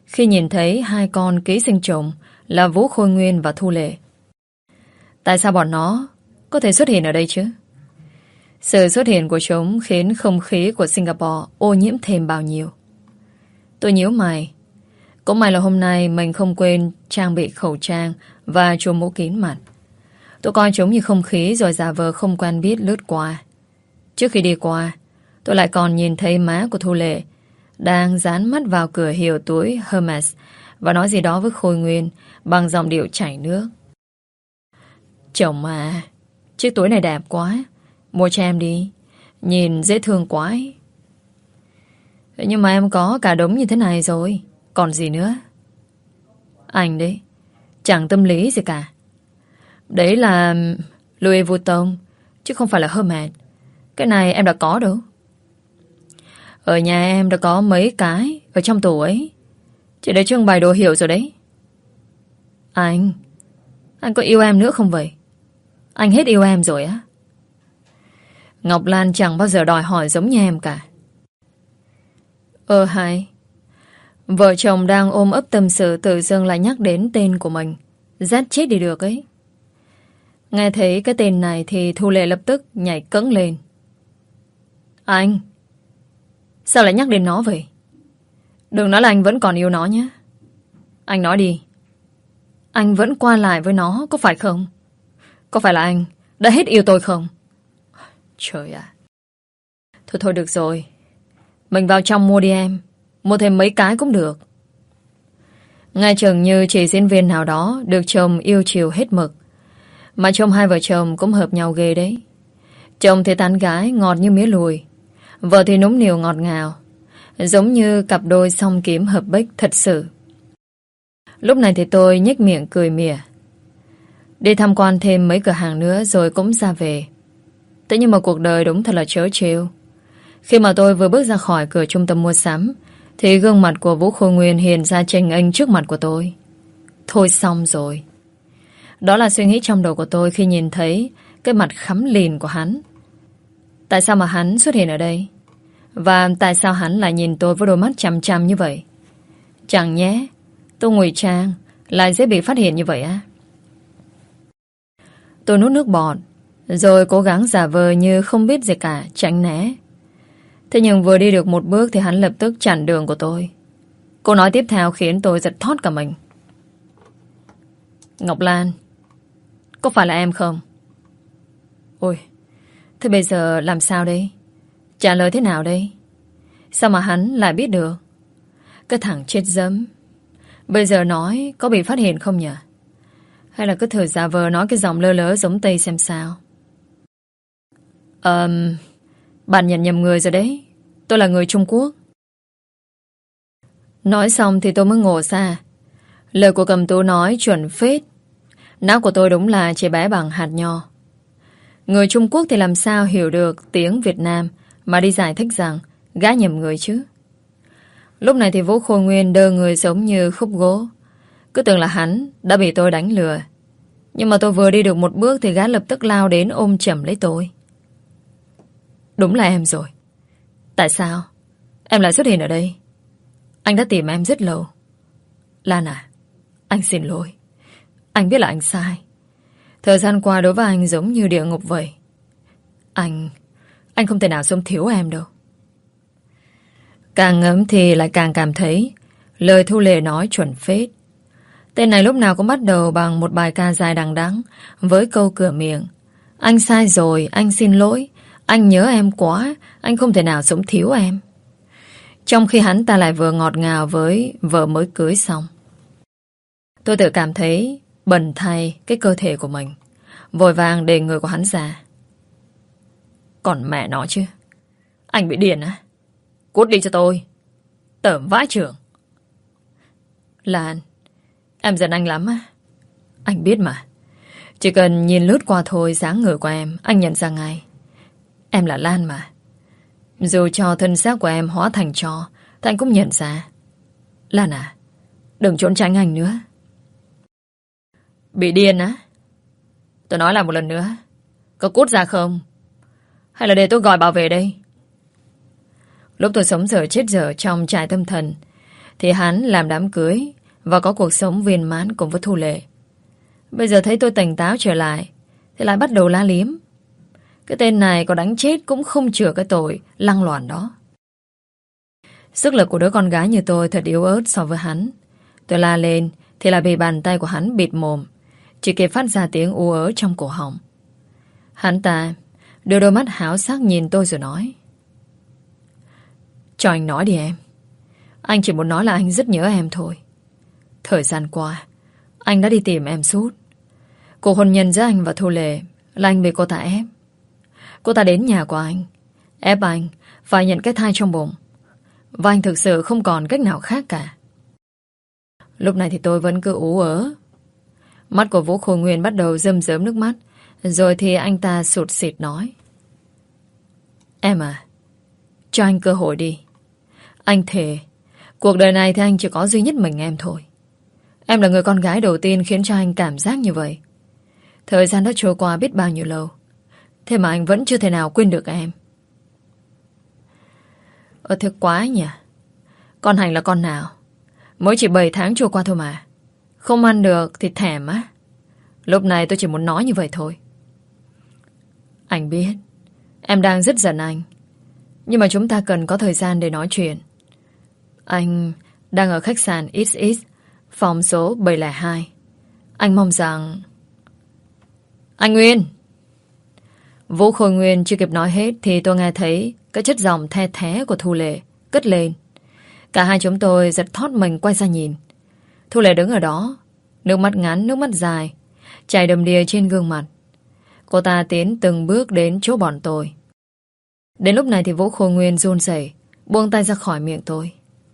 S2: khi nhìn thấy hai con ký sinh trùng là Vũ Khôi Nguyên và Thu Lệ. Tại sao bọn nó có thể xuất hiện ở đây chứ? Sự xuất hiện của chúng khiến không khí của Singapore ô nhiễm thêm bao nhiêu. Tôi nhíu mày. Cũng may là hôm nay mình không quên trang bị khẩu trang và chùm mũ kín mặt. Tôi coi chúng như không khí rồi giả vờ không quen biết lướt qua. Trước khi đi qua, tôi lại còn nhìn thấy má của Thu Lệ đang dán mắt vào cửa hiệu túi Hermes và nói gì đó với Khôi Nguyên bằng giọng điệu chảy nước. Chồng mà, chiếc túi này đẹp quá, mua cho em đi, nhìn dễ thương quá ấy. Nhưng mà em có cả đống như thế này rồi, còn gì nữa? Anh đấy, chẳng tâm lý gì cả. Đấy là Louis Vuitton, chứ không phải là Hermes. Cái này em đã có đâu. Ở nhà em đã có mấy cái ở trong tủ ấy. Chị đã trưng bày đồ hiệu rồi đấy. Anh Anh có yêu em nữa không vậy? Anh hết yêu em rồi á? Ngọc Lan chẳng bao giờ đòi hỏi giống như em cả. Ờ hay. Vợ chồng đang ôm ấp tâm sự, tự dưng lại nhắc đến tên của mình. Rát chết đi được ấy. Nghe thấy cái tên này thì Thu Lệ lập tức nhảy cẫng lên. Anh sao lại nhắc đến nó vậy? Đừng nói là anh vẫn còn yêu nó nhé. Anh nói đi. Anh vẫn qua lại với nó có phải không? Có phải là anh đã hết yêu tôi không? Trời ạ. Thôi thôi được rồi, mình vào trong mua đi em. Mua thêm mấy cái cũng được. Ngay chừng như chị diễn viên nào đó được chồng yêu chiều hết mực. Mà chồng hai vợ chồng cũng hợp nhau ghê đấy. Chồng thì tán gái ngọt như mía lùi, vợ thì nũng nịu ngọt ngào, giống như cặp đôi song kiếm hợp bích thật sự. Lúc này thì tôi nhếch miệng cười mỉa. Đi tham quan thêm mấy cửa hàng nữa rồi cũng ra về. Thế nhưng mà cuộc đời đúng thật là trớ trêu. Khi mà tôi vừa bước ra khỏi cửa trung tâm mua sắm thì gương mặt của Vũ Khôi Nguyên hiện ra chênh ênh trước mặt của tôi. Thôi xong rồi. Đó là suy nghĩ trong đầu của tôi khi nhìn thấy cái mặt khắm lìn của hắn. Tại sao mà hắn xuất hiện ở đây? Và tại sao hắn lại nhìn tôi với đôi mắt chằm chằm như vậy? Chẳng nhé tôi ngụy trang lại dễ bị phát hiện như vậy á? Tôi nuốt nước bọt rồi cố gắng giả vờ như không biết gì cả, tránh né. Thế nhưng vừa đi được một bước thì hắn lập tức chặn đường của tôi. Câu nói tiếp theo khiến tôi giật thót cả mình. Ngọc Lan, có phải là em không? Ôi, thế bây giờ làm sao đây? Trả lời thế nào đây? Sao mà hắn lại biết được? Cái thằng chết dấm. Bây giờ nói có bị phát hiện không nhỉ? Hay là cứ thử giả vờ nói cái giọng lơ lớ giống Tây xem sao? Ờm... Um, bạn nhận nhầm người rồi đấy. Tôi là người Trung Quốc. Nói xong thì tôi mới ngộ ra. Lời của Cầm Tú nói chuẩn phết. Não của tôi đúng là chỉ bé bằng hạt nho. Người Trung Quốc thì làm sao hiểu được tiếng Việt Nam mà đi giải thích rằng gã nhầm người chứ? Lúc này thì Vũ Khôi Nguyên đơ người giống như khúc gỗ. Cứ tưởng là hắn đã bị tôi đánh lừa. Nhưng mà tôi vừa đi được một bước thì gã lập tức lao đến ôm chầm lấy tôi. Đúng là em rồi. Tại sao em lại xuất hiện ở đây? Anh đã tìm em rất lâu. Lan à, anh xin lỗi. Anh biết là anh sai. Thời gian qua đối với anh giống như địa ngục vậy. Anh Anh không thể nào sống thiếu em đâu. Càng ngẫm thì lại càng cảm thấy lời Thu Lệ nói chuẩn phết. Tên này lúc nào cũng bắt đầu bằng một bài ca dài đằng đẵng với câu cửa miệng: anh sai rồi, anh xin lỗi, anh nhớ em quá, anh không thể nào sống thiếu em. Trong khi hắn ta lại vừa ngọt ngào với vợ mới cưới xong. Tôi tự cảm thấy bần thay cái cơ thể của mình, vội vàng để người của hắn ra. Còn mẹ nó chứ, anh bị điên á? Cút đi cho tôi, tởm vãi trưởng. Lan, em giận anh lắm á. Anh biết mà. Chỉ cần nhìn lướt qua thôi, dáng người của em anh nhận ra ngay. Em là Lan mà. Dù cho thân xác của em hóa thành tro thì anh cũng nhận ra. Lan à, đừng trốn tránh anh nữa. Bị điên á? Tôi nói lại một lần nữa, có cút ra không? Hay là để tôi gọi bảo vệ đây? Lúc tôi sống dở chết dở trong trại tâm thần thì hắn làm đám cưới và có cuộc sống viên mãn cùng với Thu Lệ. Bây giờ thấy tôi tỉnh táo trở lại thì lại bắt đầu la liếm. Cái tên này có đánh chết cũng không chữa cái tội lăng loàn đó. Sức lực của đứa con gái như tôi thật yếu ớt so với hắn. Tôi la lên thì là bị bàn tay của hắn bịt mồm, chỉ kịp phát ra tiếng u ớ trong cổ họng. Hắn ta đưa đôi mắt háo sắc nhìn tôi rồi nói: Cho anh nói đi em. Anh chỉ muốn nói là anh rất nhớ em thôi. Thời gian qua anh đã đi tìm em suốt. Cuộc hôn nhân giữa anh và Thu Lệ là anh bị cô ta ép. Cô ta đến nhà của anh, ép anh phải nhận cái thai trong bụng, và anh thực sự không còn cách nào khác cả. Lúc này thì tôi vẫn cứ ú ớ. Mắt của Vũ Khôi Nguyên bắt đầu rơm rớm nước mắt. Rồi thì anh ta sụt sịt nói: Em à, cho anh cơ hội đi. Anh thề cuộc đời này thì anh chỉ có duy nhất mình em thôi. Em là người con gái đầu tiên khiến cho anh cảm giác như vậy. Thời gian đã trôi qua biết bao nhiêu lâu, thế mà anh vẫn chưa thể nào quên được em. Ờ thế quá nhỉ. Con Hành là con nào? Mới chỉ bảy tháng trôi qua thôi mà. Không ăn được thì thèm á. Lúc này tôi chỉ muốn nói như vậy thôi. Anh biết em đang rất giận anh, nhưng mà chúng ta cần có thời gian để nói chuyện. Anh đang ở khách sạn ích ích, phòng số bảy không hai. Anh mong rằng... Anh Nguyên! Vũ Khôi Nguyên chưa kịp nói hết thì tôi nghe thấy cái chất giọng the thé của Thu Lệ cất lên. Cả hai chúng tôi giật thót mình quay ra nhìn. Thu Lệ đứng ở đó, nước mắt ngắn, nước mắt dài chảy đầm đìa trên gương mặt. Cô ta tiến từng bước đến chỗ bọn tôi. Đến lúc này thì Vũ Khôi Nguyên run rẩy buông tay ra khỏi miệng tôi.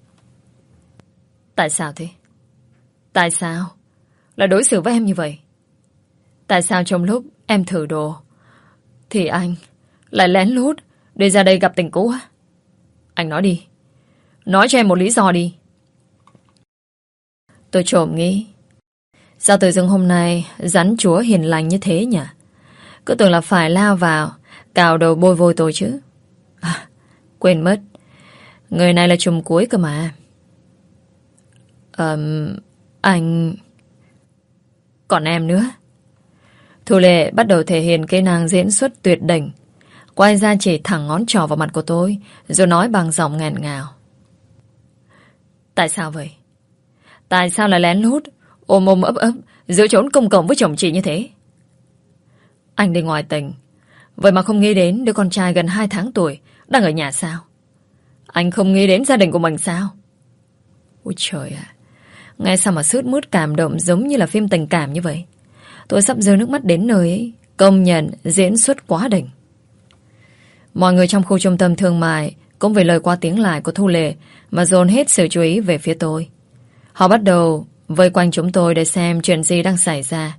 S2: Tại sao thế? Tại sao lại đối xử với em như vậy? Tại sao trong lúc em thử đồ thì anh lại lén lút để ra đây gặp tình cũ á? Anh nói đi. Nói cho em một lý do đi. Tôi trộm nghĩ, sao tự dưng hôm nay rắn chúa hiền lành như thế nhỉ? Cứ tưởng là phải lao vào cào đầu bôi vôi tôi chứ. À, quên mất, người này là chùm cuối cơ mà. Ờm, anh... Còn em nữa. Thu Lệ bắt đầu thể hiện kỹ năng diễn xuất tuyệt đỉnh, quay ra chỉ thẳng ngón trỏ vào mặt của tôi, rồi nói bằng giọng nghẹn ngào. Tại sao vậy? Tại sao lại lén lút ôm ôm ấp ấp giữa chốn công cộng với chồng chị như thế? Anh đi ngoài tình, vậy mà không nghĩ đến đứa con trai gần hai tháng tuổi đang ở nhà sao? Anh không nghĩ đến gia đình của mình sao? Ôi trời ạ, nghe sao mà sướt mướt cảm động giống như là phim tình cảm như vậy. Tôi sắp rơi nước mắt đến nơi ấy. Công nhận diễn xuất quá đỉnh. Mọi người trong khu trung tâm thương mại cũng vì lời qua tiếng lại của Thu Lệ mà dồn hết sự chú ý về phía tôi. Họ bắt đầu vây quanh chúng tôi để xem chuyện gì đang xảy ra.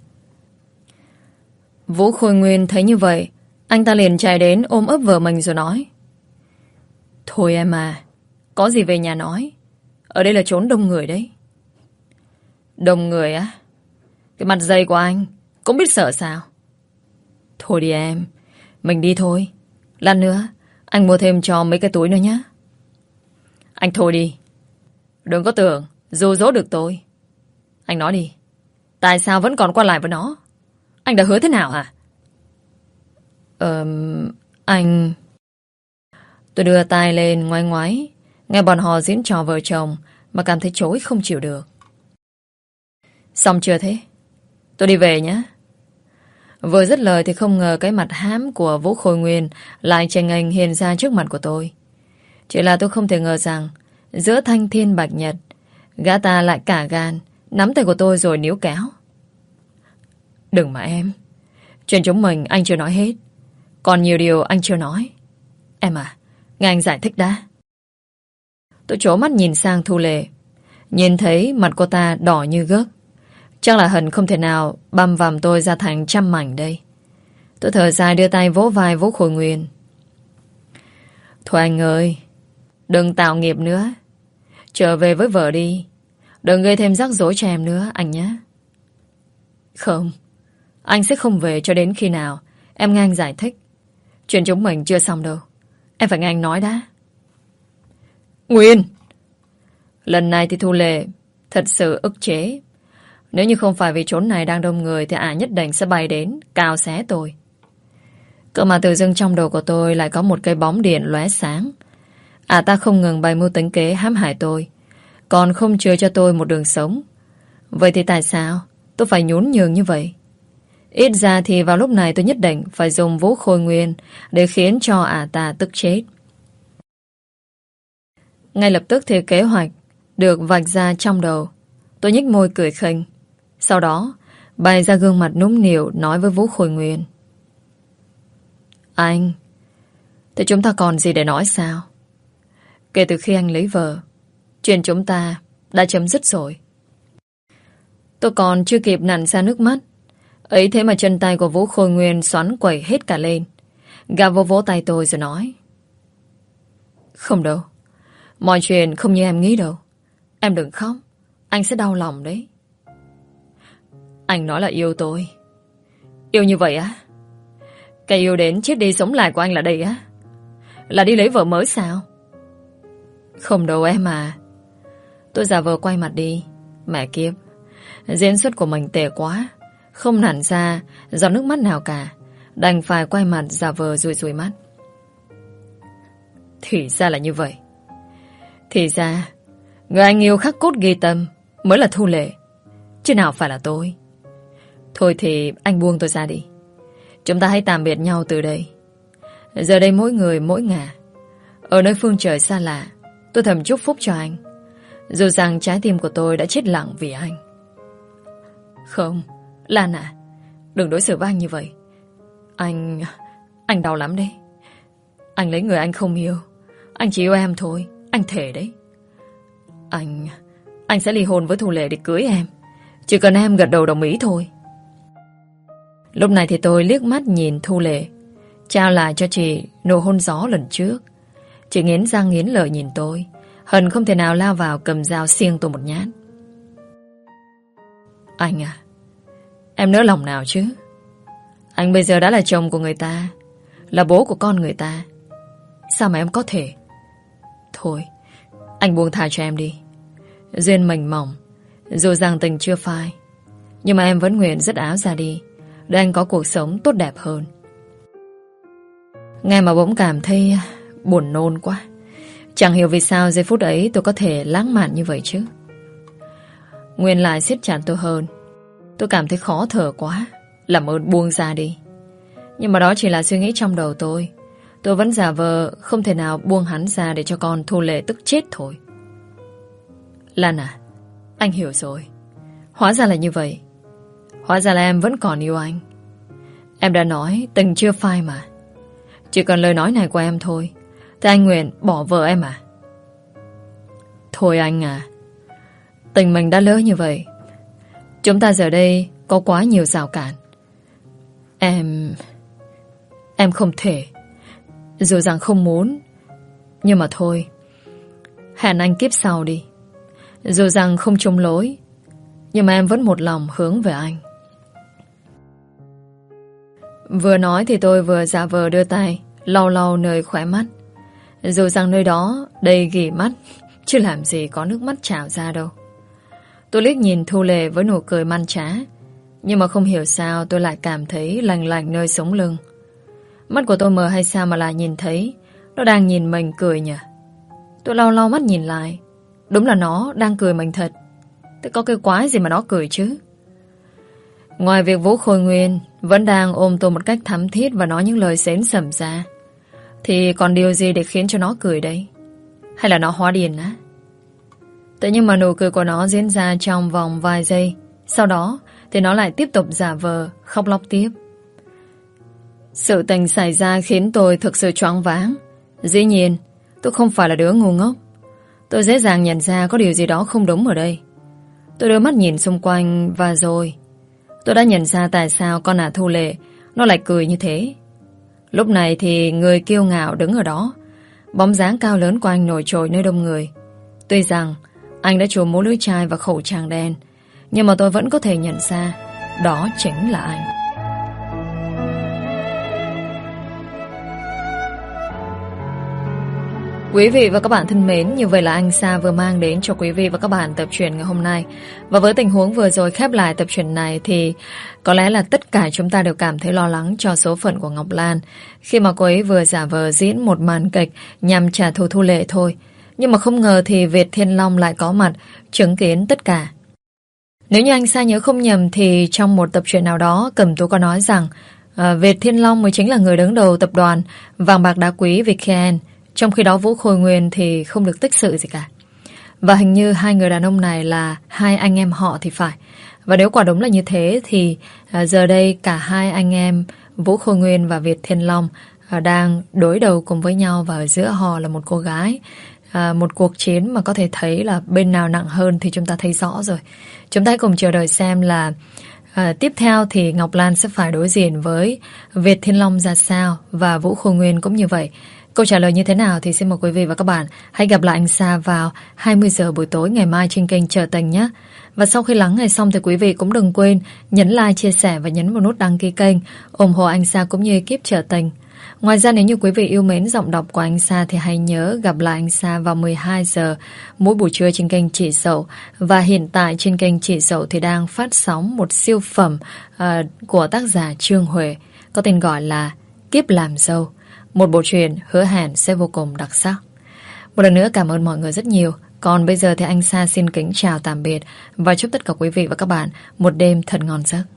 S2: Vũ Khôi Nguyên thấy như vậy, anh ta liền chạy đến ôm ấp vợ mình rồi nói: Thôi em à, có gì về nhà nói. Ở đây là chốn đông người đấy. Đông người á? Cái mặt dày của anh cũng biết sợ sao? Thôi đi em, mình đi thôi. Lát nữa anh mua thêm cho mấy cái túi nữa nhé. Anh thôi đi. Đừng có tưởng rụ rỗ được tôi. Anh nói đi, tại sao vẫn còn qua lại với nó? Anh đã hứa thế nào hả? Ờ... Anh... Tôi đưa tay lên ngoái ngoái, nghe bọn họ diễn trò vợ chồng mà cảm thấy chối không chịu được. Xong chưa thế? Tôi đi về nhé. Vừa dứt lời thì không ngờ cái mặt hám của Vũ Khôi Nguyên lại chênh nghênh hiện ra trước mặt của tôi. Chỉ là tôi không thể ngờ rằng giữa thanh thiên bạch nhật, gã ta lại cả gan nắm tay của tôi rồi níu kéo. Đừng mà em. Chuyện chúng mình anh chưa nói hết. Còn nhiều điều anh chưa nói. Em à, nghe anh giải thích đã. Tôi trố mắt nhìn sang Thu Lệ, nhìn thấy mặt cô ta đỏ như gấc. Chắc là hận không thể nào băm vằm tôi ra thành trăm mảnh đây. Tôi thở dài đưa tay vỗ vai Vũ Khôi Nguyên. Thôi anh ơi, đừng tạo nghiệp nữa. Trở về với vợ đi. Đừng gây thêm rắc rối cho em nữa anh nhé. Không, anh sẽ không về cho đến khi nào em nghe anh giải thích. Chuyện chúng mình chưa xong đâu. Em phải nghe anh nói đã. Nguyên! Lần này thì Thu Lệ thật sự ức chế. Nếu như không phải vì chốn này đang đông người thì ả nhất định sẽ bay đến cào xé tôi. Cơ mà tự dưng trong đầu của tôi lại có một cây bóng điện lóe sáng. Ả ta không ngừng bày mưu tính kế hãm hại tôi, còn không chừa cho tôi một đường sống. Vậy thì tại sao tôi phải nhún nhường như vậy? Ít ra thì vào lúc này tôi nhất định phải dùng vũ khôi nguyên để khiến cho ả ta tức chết. Ngay lập tức thì kế hoạch được vạch ra trong đầu. Tôi nhếch môi cười khinh. Sau đó bày ra gương mặt nũng nịu nói với Vũ Khôi Nguyên: Anh, thế chúng ta còn gì để nói sao? Kể từ khi anh lấy vợ, chuyện chúng ta đã chấm dứt rồi. Tôi còn chưa kịp nặn ra nước mắt, ấy thế mà chân tay của Vũ Khôi Nguyên xoắn quẩy hết cả lên. Gã vỗ vỗ tay tôi rồi nói: Không đâu, mọi chuyện không như em nghĩ đâu. Em đừng khóc, anh sẽ đau lòng đấy. Anh nói là yêu tôi. Yêu như vậy á? Cái yêu đến chết đi sống lại của anh là đây á? Là đi lấy vợ mới sao? Không đâu em à. Tôi giả vờ quay mặt đi. Mẹ kiếp, diễn xuất của mình tệ quá, không nặn ra giọt nước mắt nào cả, đành phải quay mặt giả vờ rùi rùi mắt. Thì ra là như vậy. Thì ra người anh yêu khắc cốt ghi tâm mới là Thu Lệ, chứ nào phải là tôi. Thôi thì anh buông tôi ra đi. Chúng ta hãy tạm biệt nhau từ đây. Giờ đây mỗi người mỗi ngả. Ở nơi phương trời xa lạ, tôi thầm chúc phúc cho anh, dù rằng trái tim của tôi đã chết lặng vì anh. Không, Lan à, đừng đối xử với anh như vậy. Anh... Anh đau lắm đấy. Anh lấy người anh không yêu. Anh chỉ yêu em thôi, anh thề đấy. Anh... Anh sẽ ly hôn với Thu Lệ để cưới em, chỉ cần em gật đầu đồng ý thôi. Lúc này thì tôi liếc mắt nhìn Thu Lệ, trao lại cho chị nụ hôn gió lần trước. Chị nghiến răng nghiến lợi nhìn tôi, hận không thể nào lao vào cầm dao xiêng tôi một nhát. Anh à, em nỡ lòng nào chứ? Anh bây giờ đã là chồng của người ta, là bố của con người ta. Sao mà em có thể? Thôi, anh buông tha cho em đi. Duyên mình mỏng, dù rằng tình chưa phai, nhưng mà em vẫn nguyện dứt áo ra đi, để anh có cuộc sống tốt đẹp hơn. Nghe mà bỗng cảm thấy buồn nôn quá. Chẳng hiểu vì sao giây phút ấy tôi có thể lãng mạn như vậy chứ. Nguyên lại siết chặt tôi hơn. Tôi cảm thấy khó thở quá, làm ơn buông ra đi. Nhưng mà đó chỉ là suy nghĩ trong đầu tôi. Tôi vẫn giả vờ không thể nào buông hắn ra để cho con Thu Lệ tức chết thôi. Lan à, anh hiểu rồi. Hóa ra là như vậy. Hóa ra là em vẫn còn yêu anh. Em đã nói tình chưa phai mà. Chỉ cần lời nói này của em thôi thì anh nguyện bỏ vợ em à? Thôi anh à, tình mình đã lỡ như vậy. Chúng ta giờ đây có quá nhiều rào cản. Em... Em không thể. Dù rằng không muốn, nhưng mà thôi, hẹn anh kiếp sau đi. Dù rằng không chung lối, nhưng mà em vẫn một lòng hướng về anh. Vừa nói thì tôi vừa giả vờ đưa tay lau lau nơi khóe mắt. Dù rằng nơi đó đầy ghì mắt, chứ làm gì có nước mắt trào ra đâu. Tôi liếc nhìn Thu Lệ với nụ cười man trá, nhưng mà không hiểu sao tôi lại cảm thấy lành lành nơi sống lưng. Mắt của tôi mờ hay sao mà lại nhìn thấy nó đang nhìn mình cười nhỉ? Tôi lau lau mắt nhìn lại. Đúng là nó đang cười mình thật. Thế có cái quái gì mà nó cười chứ? Ngoài việc Vũ Khôi Nguyên vẫn đang ôm tôi một cách thắm thiết và nói những lời xến xẩm ra, thì còn điều gì để khiến cho nó cười đây? Hay là nó hóa điên á? Tự nhiên mà nụ cười của nó diễn ra trong vòng vài giây, sau đó thì nó lại tiếp tục giả vờ khóc lóc tiếp. Sự tình xảy ra khiến tôi thực sự choáng váng. Dĩ nhiên tôi không phải là đứa ngu ngốc. Tôi dễ dàng nhận ra có điều gì đó không đúng ở đây. Tôi đưa mắt nhìn xung quanh và rồi tôi đã nhận ra tại sao con ả Thu Lệ nó lại cười như thế. Lúc này thì người kiêu ngạo đứng ở đó. Bóng dáng cao lớn của anh nổi trội nơi đông người. Tuy rằng anh đã chùm mũ lưỡi chai và khẩu trang đen, nhưng mà tôi vẫn có thể nhận ra đó chính là anh. Quý vị và các bạn thân mến, như vậy là anh Sa vừa mang đến cho quý vị và các bạn tập truyện ngày hôm nay. Và với tình huống vừa rồi khép lại tập truyện này thì có lẽ là tất cả chúng ta đều cảm thấy lo lắng cho số phận của Ngọc Lan, khi mà cô ấy vừa giả vờ diễn một màn kịch nhằm trả thù Thu Lệ thôi. Nhưng mà không ngờ thì Việt Thiên Long lại có mặt, chứng kiến tất cả. Nếu như anh Sa nhớ không nhầm thì trong một tập truyện nào đó, Cẩm Tú có nói rằng uh, Việt Thiên Long mới chính là người đứng đầu tập đoàn vàng bạc đá quý Viken. Trong khi đó Vũ Khôi Nguyên thì không được tích sự gì cả. Và hình như hai người đàn ông này là hai anh em họ thì phải. Và nếu quả đúng là như thế thì à, giờ đây cả hai anh em Vũ Khôi Nguyên và Việt Thiên Long à, đang đối đầu cùng với nhau. Và ở giữa họ là một cô gái. à, Một cuộc chiến mà có thể thấy là bên nào nặng hơn thì chúng ta thấy rõ rồi. Chúng ta hãy cùng chờ đợi xem là à, tiếp theo thì Ngọc Lan sẽ phải đối diện với Việt Thiên Long ra sao, và Vũ Khôi Nguyên cũng như vậy. Câu trả lời như thế nào thì xin mời quý vị và các bạn hãy gặp lại anh Sa vào hai mươi giờ buổi tối ngày mai trên kênh Trở Tình nhé. Và sau khi lắng nghe xong thì quý vị cũng đừng quên nhấn like, chia sẻ và nhấn vào nút đăng ký kênh, ủng hộ anh Sa cũng như ekip Trở Tình. Ngoài ra nếu như quý vị yêu mến giọng đọc của anh Sa thì hãy nhớ gặp lại anh Sa vào mười hai giờ mỗi buổi trưa trên kênh Chị Dậu. Và hiện tại trên kênh Chị Dậu thì đang phát sóng một siêu phẩm uh, của tác giả Trương Huệ có tên gọi là Kiếp Làm Dâu. Một bộ truyện hứa hẹn sẽ vô cùng đặc sắc. Một lần nữa cảm ơn mọi người rất nhiều. Còn bây giờ thì anh Sa xin kính chào tạm biệt và chúc tất cả quý vị và các bạn một đêm thật ngon giấc.